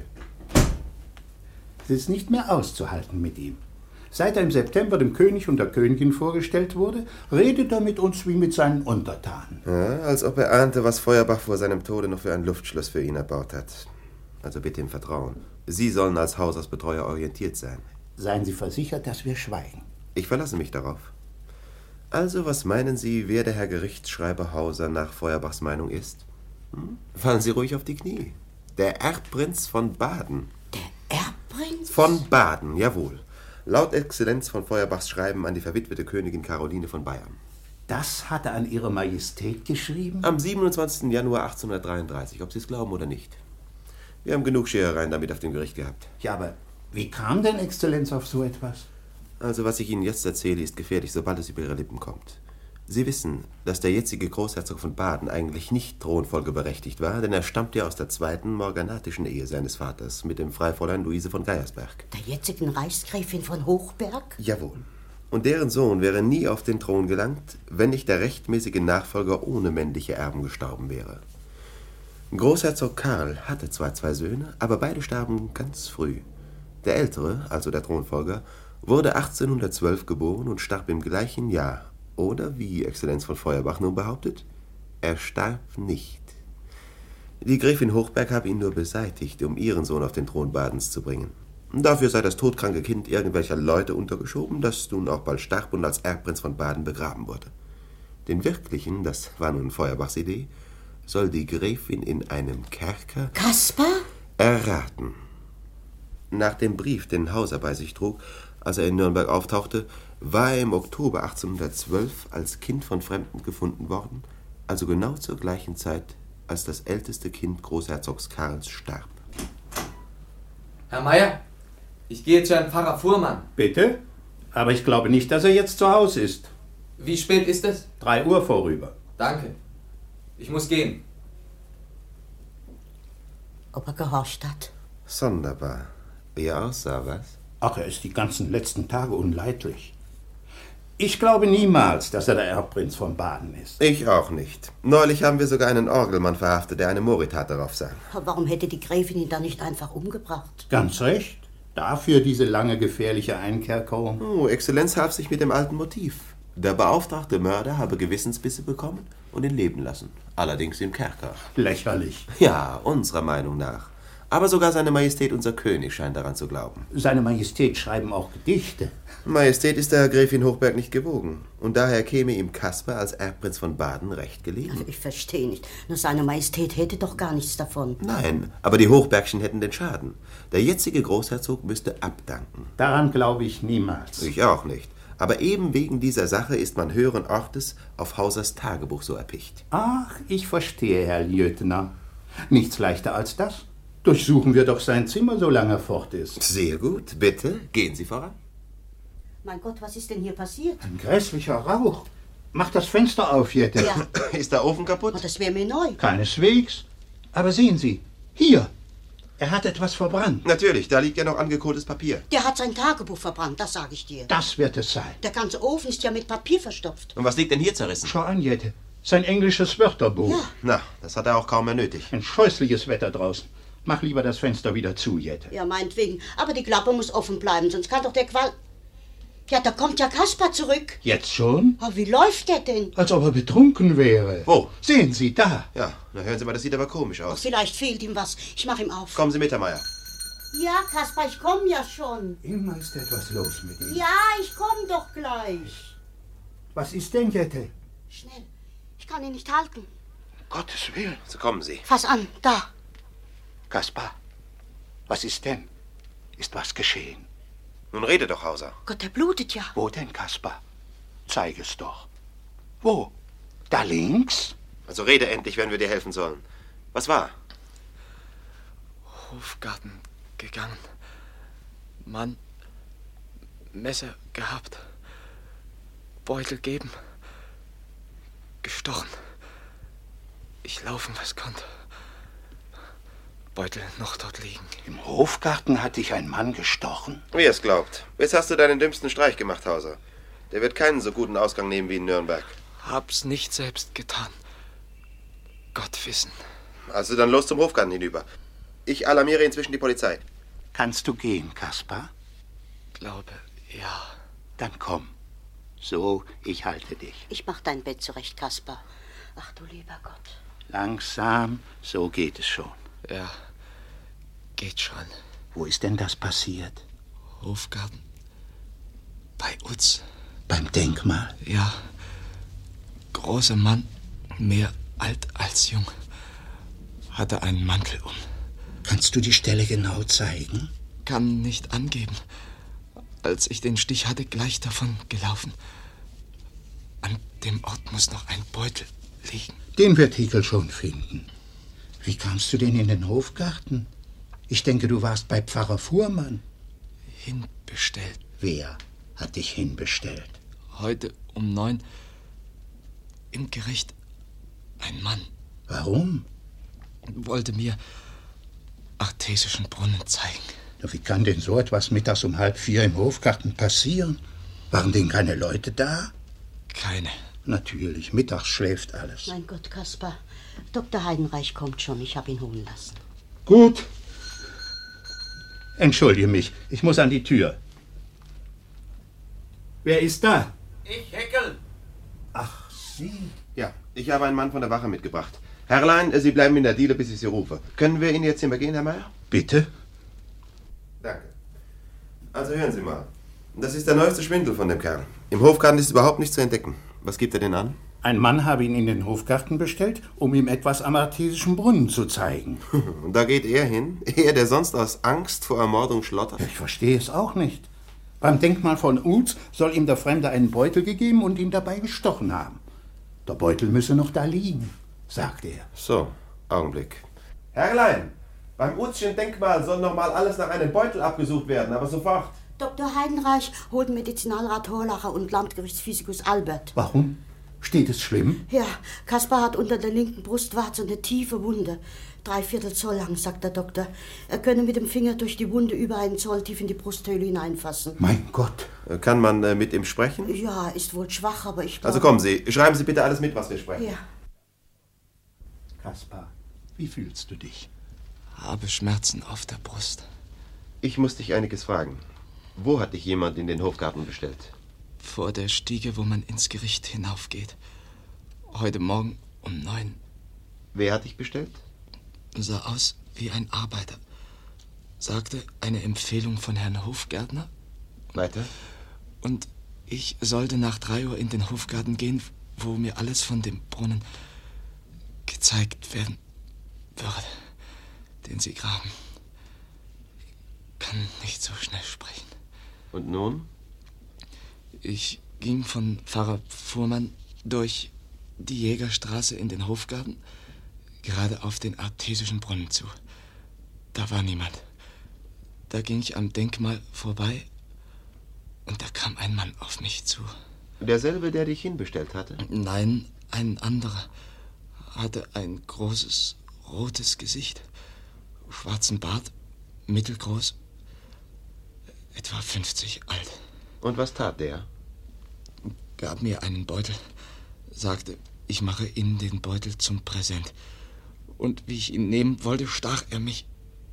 Es ist nicht mehr auszuhalten mit ihm. Seit er im September dem König und der Königin vorgestellt wurde, redet er mit uns wie mit seinen Untertanen. Ja, als ob er ahnte, was Feuerbach vor seinem Tode noch für ein Luftschloss für ihn erbaut hat. Also bitte ihm vertrauen. Sie sollen als Hausers Betreuer orientiert sein. Seien Sie versichert, dass wir schweigen. Ich verlasse mich darauf. Also, was meinen Sie, wer der Herr Gerichtsschreiber Hauser nach Feuerbachs Meinung ist? Fallen Sie ruhig auf die Knie. Der Erbprinz von Baden. Der Erbprinz? Von Baden, jawohl. Laut Exzellenz von Feuerbachs Schreiben an die verwitwete Königin Caroline von Bayern. Das hat er an Ihre Majestät geschrieben? Am 27. Januar 1833, ob Sie es glauben oder nicht. Wir haben genug Scherereien damit auf dem Gericht gehabt. Ja, aber wie kam denn Exzellenz auf so etwas? Also, was ich Ihnen jetzt erzähle, ist gefährlich, sobald es über Ihre Lippen kommt. Sie wissen, dass der jetzige Großherzog von Baden eigentlich nicht thronfolgeberechtigt war, denn er stammt ja aus der zweiten morganatischen Ehe seines Vaters mit dem Freifräulein Luise von Geiersberg. Der jetzigen Reichsgräfin von Hochberg? Jawohl. und deren Sohn wäre nie auf den Thron gelangt, wenn nicht der rechtmäßige Nachfolger ohne männliche Erben gestorben wäre. Großherzog Karl hatte zwar 2 Söhne, aber beide starben ganz früh. Der ältere, also der Thronfolger, wurde 1812 geboren und starb im gleichen Jahr. Oder, wie Exzellenz von Feuerbach nun behauptet, er starb nicht. Die Gräfin Hochberg habe ihn nur beseitigt, um ihren Sohn auf den Thron Badens zu bringen. Dafür sei das todkranke Kind irgendwelcher Leute untergeschoben, das nun auch bald starb und als Erbprinz von Baden begraben wurde. Den wirklichen, das war nun Feuerbachs Idee, soll die Gräfin in einem Kerker Kaspar erraten. Nach dem Brief, den Hauser bei sich trug, als er in Nürnberg auftauchte, war er im Oktober 1812 als Kind von Fremden gefunden worden, also genau zur gleichen Zeit, als das älteste Kind Großherzogs Karls starb. Herr Meier, ich gehe zu Herrn Pfarrer Fuhrmann. Bitte? Aber ich glaube nicht, dass er jetzt zu Hause ist. Wie spät ist es? 3 Uhr vorüber. Danke. Ich muss gehen. Ob er gehorcht hat? Sonderbar. Wie er aussah, was? Ach, er ist die ganzen letzten Tage unleidlich. Ich glaube niemals, dass er der Erbprinz von Baden ist. Ich auch nicht. Neulich haben wir sogar einen Orgelmann verhaftet, der eine Moritat darauf sang. Warum hätte die Gräfin ihn dann nicht einfach umgebracht? Ganz recht. Dafür diese lange gefährliche Einkerkerung. Oh, Exzellenz half sich mit dem alten Motiv. Der beauftragte Mörder habe Gewissensbisse bekommen und ihn leben lassen. Allerdings im Kerker. Lächerlich. Ja, unserer Meinung nach. Aber sogar seine Majestät, unser König, scheint daran zu glauben. Seine Majestät schreiben auch Gedichte. Majestät ist der Gräfin Hochberg nicht gewogen. Und daher käme ihm Kaspar als Erbprinz von Baden recht gelegen. Also ich verstehe nicht. Nur seine Majestät hätte doch gar nichts davon. Nein, aber die Hochbergschen hätten den Schaden. Der jetzige Großherzog müsste abdanken. Daran glaube ich niemals. Ich auch nicht. Aber eben wegen dieser Sache ist man höheren Ortes auf Hausers Tagebuch so erpicht. Ach, ich verstehe, Herr Lieutenant. Nichts leichter als das. Durchsuchen wir doch sein Zimmer, solange er fort ist. Sehr gut. Bitte, gehen Sie voran. Mein Gott, was ist denn hier passiert? Ein grässlicher Rauch. Mach das Fenster auf, Jette. Ja. Ist der Ofen kaputt? Oh, das wäre mir neu. Keineswegs. Aber sehen Sie, hier. Er hat etwas verbrannt. Natürlich, da liegt ja noch angekohltes Papier. Der hat sein Tagebuch verbrannt, das sage ich dir. Das wird es sein. Der ganze Ofen ist ja mit Papier verstopft. Und was liegt denn hier zerrissen? Schau an, Jette. Sein englisches Wörterbuch. Ja. Na, das hat er auch kaum mehr nötig. Ein scheußliches Wetter draußen. Mach lieber das Fenster wieder zu, Jette. Ja, meinetwegen. Aber die Klappe muss offen bleiben, sonst kann doch der Qual... Ja, da kommt ja Kaspar zurück. Jetzt schon? Aber wie läuft der denn? Als ob er betrunken wäre. Wo? Sehen Sie, da. Ja, na hören Sie mal, das sieht aber komisch Ach, aus. vielleicht fehlt ihm was. Ich mach ihm auf. Kommen Sie mit, Herr Meier. Ja, Kaspar, ich komm ja schon. Immer ist etwas los mit ihm. Ja, ich komm doch gleich. Was ist denn, Jette? Schnell. Ich kann ihn nicht halten. Um Gottes Willen. So kommen Sie. Fass an, da. Kaspar, was ist denn? Ist was geschehen? Nun rede doch, Hauser. Gott, der blutet ja. Wo denn, Kaspar? Zeig es doch. Wo? Da links? Also rede endlich, wenn wir dir helfen sollen. Was war? Hofgarten gegangen. Mann, Messer gehabt. Beutel geben. Gestochen. Ich laufen, was konnte. Beutel noch dort liegen. Im Hofgarten hat dich ein Mann gestochen? Wie es glaubt. Jetzt hast du deinen dümmsten Streich gemacht, Hauser. Der wird keinen so guten Ausgang nehmen wie in Nürnberg. Hab's nicht selbst getan. Gott wissen. Also dann los zum Hofgarten hinüber. Ich alarmiere inzwischen die Polizei. Kannst du gehen, Kaspar? Glaube, ja. Dann komm. So, ich halte dich. Ich mach dein Bett zurecht, Kaspar. Ach du lieber Gott. Langsam, so geht es schon. Ja, geht schon. Wo ist denn das passiert? Hofgarten. Bei uns. Beim Denkmal? Ja. Großer Mann, mehr alt als jung. Hatte einen Mantel um. Kannst du die Stelle genau zeigen? Kann nicht angeben. Als ich den Stich hatte, gleich davon gelaufen. An dem Ort muss noch ein Beutel liegen. Den wird Hickel schon finden. Wie kamst du denn in den Hofgarten? Ich denke, du warst bei Pfarrer Fuhrmann. Hinbestellt. Wer hat dich hinbestellt? Heute um 9 im Gericht ein Mann. Warum? Wollte mir Artesischen Brunnen zeigen. Wie kann denn so etwas mittags um 3:30 im Hofgarten passieren? Waren denn keine Leute da? Keine. Natürlich, mittags schläft alles. Mein Gott, Kaspar. Dr. Heidenreich kommt schon. Ich habe ihn holen lassen. Gut. Entschuldige mich, ich muss an die Tür. Wer ist da? Ich, Heckel. Ach, Sie? Ja, ich habe einen Mann von der Wache mitgebracht. Herrlein, Sie bleiben in der Diele, bis ich Sie rufe. Können wir in Ihr Zimmer gehen, Herr Meier? Bitte? Danke. Also hören Sie mal. Das ist der neueste Schwindel von dem Kerl. Im Hofgarten ist überhaupt nichts zu entdecken. Was gibt er denn an? Ein Mann habe ihn in den Hofgarten bestellt, um ihm etwas am Artesischen Brunnen zu zeigen. Und da geht er hin? Er, der sonst aus Angst vor Ermordung schlottert? Ich verstehe es auch nicht. Beim Denkmal von Uls soll ihm der Fremde einen Beutel gegeben und ihn dabei gestochen haben. Der Beutel müsse noch da liegen, sagt er. So, Augenblick. Herrlein, beim Uzschen Denkmal soll noch mal alles nach einem Beutel abgesucht werden, aber sofort. Dr. Heidenreich holt Medizinalrat Horlacher und Landgerichtsphysikus Albert. Warum? Steht es schlimm? Ja, Kaspar hat unter der linken Brustwarze eine tiefe Wunde. 3/4 Zoll lang, sagt der Doktor. Er könne mit dem Finger durch die Wunde über 1 Zoll tief in die Brusthöhle hineinfassen. Mein Gott. Kann man mit ihm sprechen? Ja, ist wohl schwach, aber ich glaube... Also kommen Sie, schreiben Sie bitte alles mit, was wir sprechen. Ja. Kaspar, wie fühlst du dich? Habe Schmerzen auf der Brust. Ich muss dich einiges fragen. Wo hat dich jemand in den Hofgarten bestellt? Vor der Stiege, wo man ins Gericht hinaufgeht. Heute Morgen um 9. Wer hat dich bestellt? Sah aus wie ein Arbeiter. Sagte, eine Empfehlung von Herrn Hofgärtner. Weiter? Und ich sollte nach 3 Uhr in den Hofgarten gehen, wo mir alles von dem Brunnen gezeigt werden würde, den Sie graben. Ich kann nicht so schnell sprechen. Und nun? Ich ging von Pfarrer Fuhrmann durch die Jägerstraße in den Hofgarten, gerade auf den Artesischen Brunnen zu. Da war niemand. Da ging ich am Denkmal vorbei und da kam ein Mann auf mich zu. Derselbe, der dich hinbestellt hatte? Nein, ein anderer. Hatte ein großes, rotes Gesicht, schwarzen Bart, mittelgroß, etwa 50 alt. Und was tat der? Gab mir einen Beutel, sagte, ich mache Ihnen den Beutel zum Präsent. Und wie ich ihn nehmen wollte, stach er mich.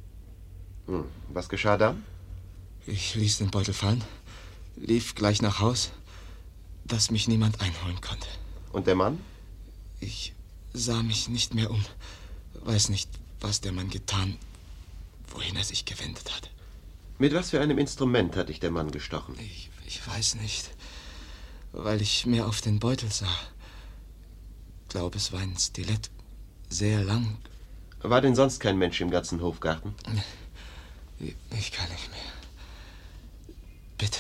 Was geschah dann? Ich ließ den Beutel fallen, lief gleich nach Haus, dass mich niemand einholen konnte. Und der Mann? Ich sah mich nicht mehr um, weiß nicht, was der Mann getan, wohin er sich gewendet hat. Mit was für einem Instrument hat dich der Mann gestochen? Ich weiß nicht, weil ich mehr auf den Beutel sah. Glaube, es war ein Stilett, sehr lang. War denn sonst kein Mensch im ganzen Hofgarten? Ich kann nicht mehr. Bitte,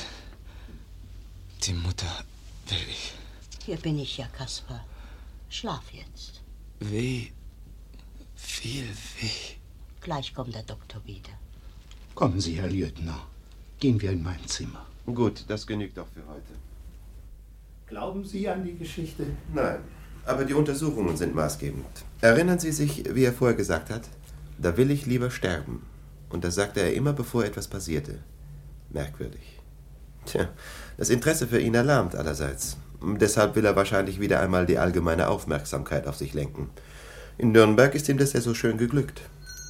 die Mutter will ich. Hier bin ich ja, Kaspar. Schlaf jetzt. Weh, viel weh. Gleich kommt der Doktor wieder. Kommen Sie, Herr Lieutenant. Gehen wir in mein Zimmer. Gut, das genügt auch für heute. Glauben Sie an die Geschichte? Nein, aber die Untersuchungen sind maßgebend. Erinnern Sie sich, wie er vorher gesagt hat? Da will ich lieber sterben. Und das sagte er immer, bevor etwas passierte. Merkwürdig. Tja, das Interesse für ihn erlahmt allerseits. Deshalb will er wahrscheinlich wieder einmal die allgemeine Aufmerksamkeit auf sich lenken. In Nürnberg ist ihm das ja so schön geglückt.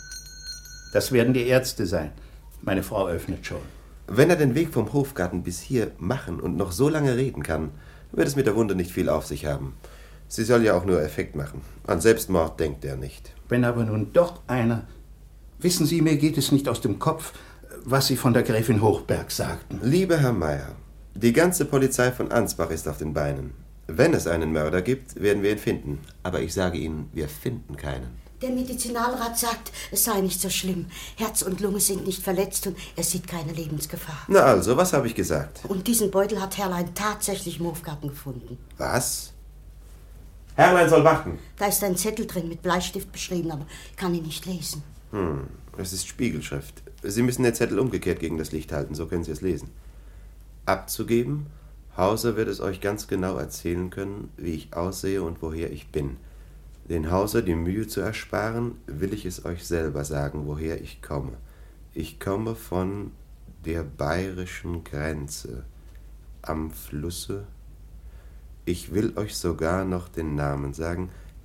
Das werden die Ärzte sein. Meine Frau öffnet schon. Wenn er den Weg vom Hofgarten bis hier machen und noch so lange reden kann, wird es mit der Wunde nicht viel auf sich haben. Sie soll ja auch nur Effekt machen. An Selbstmord denkt er nicht. Wenn aber nun doch einer... Wissen Sie, mir geht es nicht aus dem Kopf, was Sie von der Gräfin Hochberg sagten. Lieber Herr Meier, die ganze Polizei von Ansbach ist auf den Beinen. Wenn es einen Mörder gibt, werden wir ihn finden. Aber ich sage Ihnen, wir finden keinen. Der Medizinalrat sagt, es sei nicht so schlimm. Herz und Lunge sind nicht verletzt und er sieht keine Lebensgefahr. Na also, was habe ich gesagt? Und diesen Beutel hat Herrlein tatsächlich im Hofgarten gefunden. Was? Herrlein soll warten. Da ist ein Zettel drin, mit Bleistift beschrieben, aber ich kann ihn nicht lesen. Es ist Spiegelschrift. Sie müssen den Zettel umgekehrt gegen das Licht halten, so können Sie es lesen. Abzugeben, Hauser wird es euch ganz genau erzählen können, wie ich aussehe und woher ich bin. Den Hauser die Mühe zu ersparen, will ich es euch selber sagen, woher ich komme. Ich komme von der bayerischen Grenze. am Flusse. Ich will euch sogar noch den Namen sagen.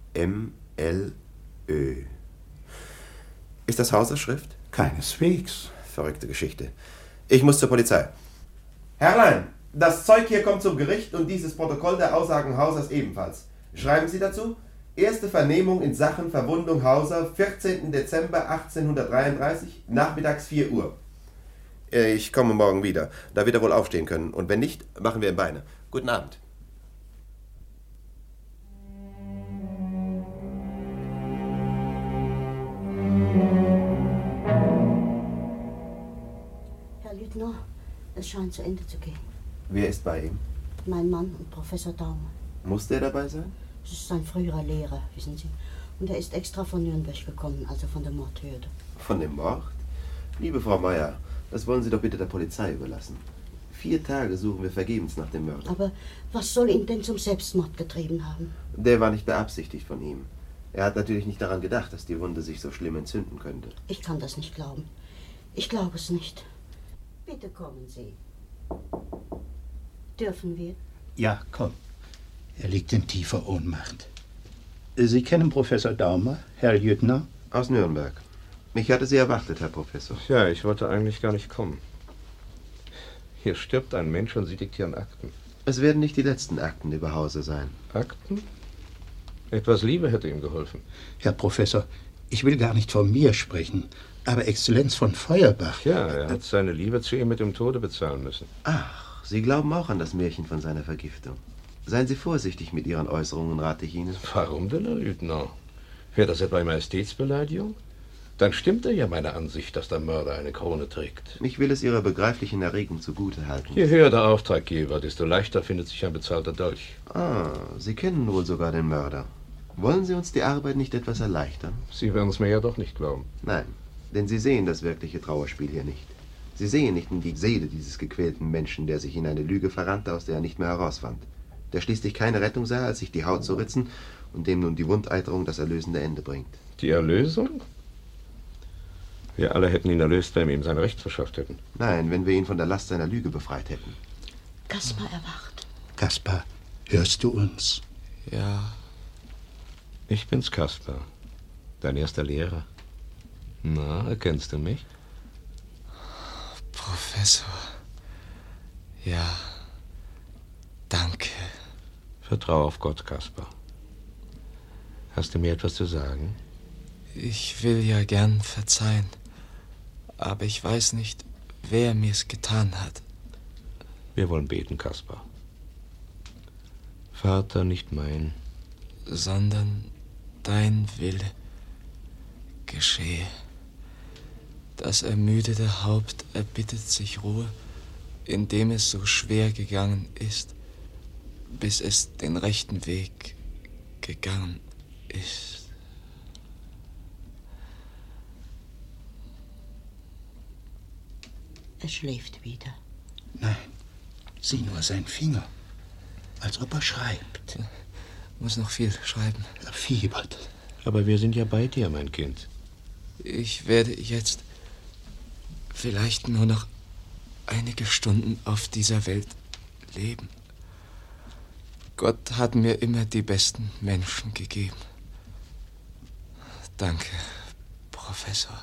M.L.Ö. Ist das Hauserschrift? Keineswegs. Verrückte Geschichte. Ich muss zur Polizei. Herrlein, das Zeug hier kommt zum Gericht und dieses Protokoll der Aussagen Hausers ebenfalls. Schreiben Sie dazu? Erste Vernehmung in Sachen Verwundung Hauser, 14. Dezember 1833, nachmittags 4 Uhr. Ich komme morgen wieder. Da wird er wohl aufstehen können. Und wenn nicht, machen wir ihm Beine. Guten Abend. Herr Lüttner, es scheint zu Ende zu gehen. Wer ist bei ihm? Mein Mann und Professor Daumer. Muss der dabei sein? Es ist sein früherer Lehrer, wissen Sie. Und er ist extra von Nürnberg gekommen, also von der Mordhürde. Von dem Mord? Liebe Frau Meier, das wollen Sie doch bitte der Polizei überlassen. 4 Tage suchen wir vergebens nach dem Mörder. Aber was soll ihn denn zum Selbstmord getrieben haben? Der war nicht beabsichtigt von ihm. Er hat natürlich nicht daran gedacht, dass die Wunde sich so schlimm entzünden könnte. Ich kann das nicht glauben. Ich glaube es nicht. Bitte kommen Sie. Dürfen wir? Ja, komm. Er liegt in tiefer Ohnmacht. Sie kennen Professor Daumer, Herr Lüttner? Aus Nürnberg. Mich hatte Sie erwartet, Herr Professor. Ja, ich wollte eigentlich gar nicht kommen. Hier stirbt ein Mensch und Sie diktieren Akten. Es werden nicht die letzten Akten über Hauser sein. Akten? Etwas Liebe hätte ihm geholfen. Herr Professor, ich will gar nicht von mir sprechen, aber Exzellenz von Feuerbach... Ja, er hat seine Liebe zu ihr mit dem Tode bezahlen müssen. Ach, Sie glauben auch an das Märchen von seiner Vergiftung. Seien Sie vorsichtig mit Ihren Äußerungen, rate ich Ihnen. Warum denn, Herr Lüttner? Wäre das etwa Majestätsbeleidigung? Dann stimmt ja meine Ansicht, dass der Mörder eine Krone trägt. Ich will es Ihrer begreiflichen Erregung zugute halten. Je höher der Auftraggeber, desto leichter findet sich ein bezahlter Dolch. Ah, Sie kennen wohl sogar den Mörder. Wollen Sie uns die Arbeit nicht etwas erleichtern? Sie werden es mir ja doch nicht glauben. Nein, denn Sie sehen das wirkliche Trauerspiel hier nicht. Sie sehen nicht in die Seele dieses gequälten Menschen, der sich in eine Lüge verrannte, aus der er nicht mehr herausfand. Der schließlich keine Rettung sah, als sich die Haut zu ritzen und dem nun die Wundeiterung das erlösende Ende bringt. Die Erlösung? Wir alle hätten ihn erlöst, wenn wir ihm sein Recht verschafft hätten. Nein, wenn wir ihn von der Last seiner Lüge befreit hätten. Kaspar erwacht. Kaspar, hörst du uns? Ja. Ich bin's, Kaspar. Dein erster Lehrer. Na, erkennst du mich? Professor. Ja. Danke. Vertrau auf Gott, Kaspar. Hast du mir etwas zu sagen? Ich will ja gern verzeihen. Aber ich weiß nicht, wer mir's getan hat. Wir wollen beten, Kaspar. Vater, nicht mein, sondern dein Wille geschehe. Das ermüdete Haupt erbittet sich Ruhe, indem es so schwer gegangen ist, bis es den rechten Weg gegangen ist. Er schläft wieder. Nein, sieh nur seinen Finger. Als ob er schreibt. Muss noch viel schreiben. Er fiebert. Aber wir sind ja bei dir, mein Kind. Ich werde jetzt vielleicht nur noch einige Stunden auf dieser Welt leben. Gott hat mir immer die besten Menschen gegeben. Danke, Professor.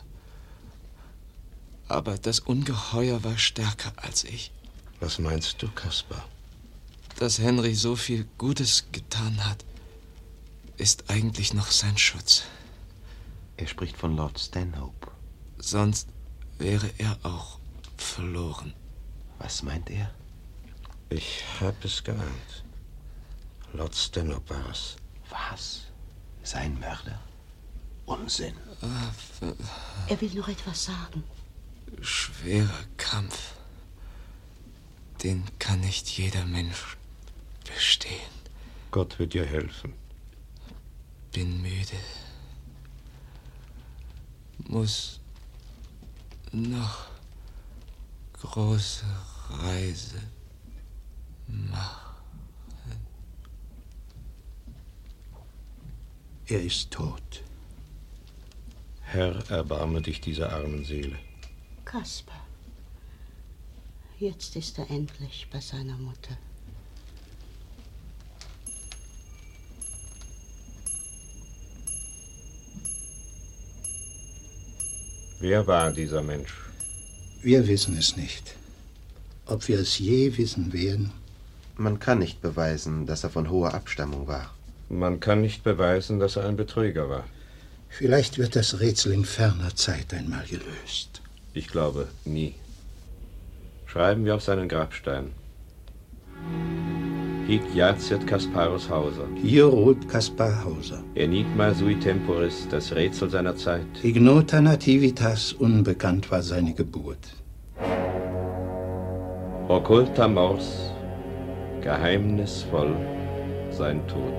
Aber das Ungeheuer war stärker als ich. Was meinst du, Kaspar? Dass Henry so viel Gutes getan hat, ist eigentlich noch sein Schutz. Er spricht von Lord Stanhope. Sonst wäre er auch verloren. Was meint er? Ich hab es geahnt. Lord Stanhope war es. Was? Sein Mörder? Unsinn. Er will noch etwas sagen. Schwerer Kampf. Den kann nicht jeder Mensch bestehen. Gott wird dir helfen. Bin müde. Muss noch große Reise machen. Er ist tot. Herr, erbarme dich dieser armen Seele. Kaspar. Jetzt ist er endlich bei seiner Mutter. Wer war dieser Mensch? Wir wissen es nicht. Ob wir es je wissen werden? Man kann nicht beweisen, dass er von hoher Abstammung war. Man kann nicht beweisen, dass er ein Betrüger war. Vielleicht wird das Rätsel in ferner Zeit einmal gelöst. Ich glaube, nie. Schreiben wir auf seinen Grabstein. Hic jacet Kasparus Hauser. Hier ruht Kaspar Hauser. Enigma sui temporis, das Rätsel seiner Zeit. Ignota nativitas, unbekannt war seine Geburt. Occulta mors, geheimnisvoll sein Tod.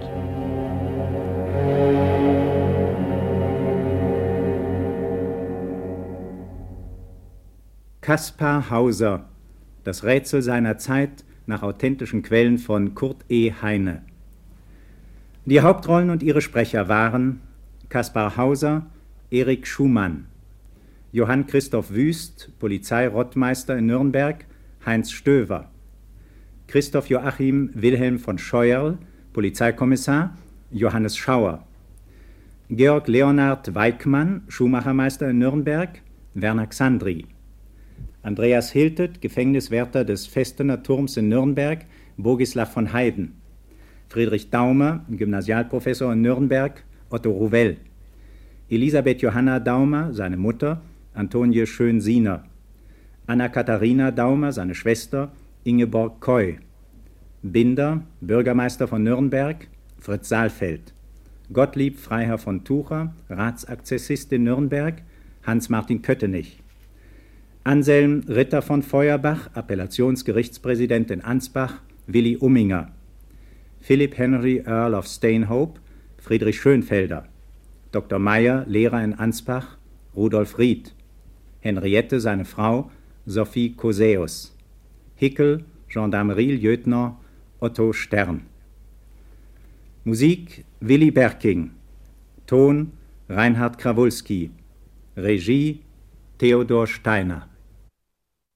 Kaspar Hauser, das Rätsel seiner Zeit nach authentischen Quellen von Kurt E. Heine. Die Hauptrollen und ihre Sprecher waren Kaspar Hauser, Erik Schumann, Johann Christoph Wüst, Polizeirottmeister in Nürnberg, Heinz Stöver, Christoph Joachim Wilhelm von Scheuerl, Polizeikommissar, Johannes Schauer, Georg Leonhard Weikmann, Schuhmachermeister in Nürnberg, Werner Xandri, Andreas Hiltet, Gefängniswärter des Festener Turms in Nürnberg, Bogislav von Heyden, Friedrich Daumer, Gymnasialprofessor in Nürnberg, Otto Rouvel, Elisabeth Johanna Daumer, seine Mutter, Antonie Schön-Siener, Anna-Katharina Daumer, seine Schwester, Ingeborg Koy, Binder, Bürgermeister von Nürnberg, Fritz Saalfeld, Gottlieb Freiherr von Tucher, Ratsakzessist in Nürnberg, Hans-Martin Köttenich, Anselm Ritter von Feuerbach, Appellationsgerichtspräsident in Ansbach, Willi Umminger, Philip Henry Earl of Stanhope, Friedrich Schönfelder, Dr. Meyer, Lehrer in Ansbach, Rudolf Ried, Henriette, seine Frau, Sophie Koseus, Hickel, Gendarmerie-Lieutenant Otto Stern. Musik Willy Berking, Ton Reinhard Krawulski, Regie Theodor Steiner.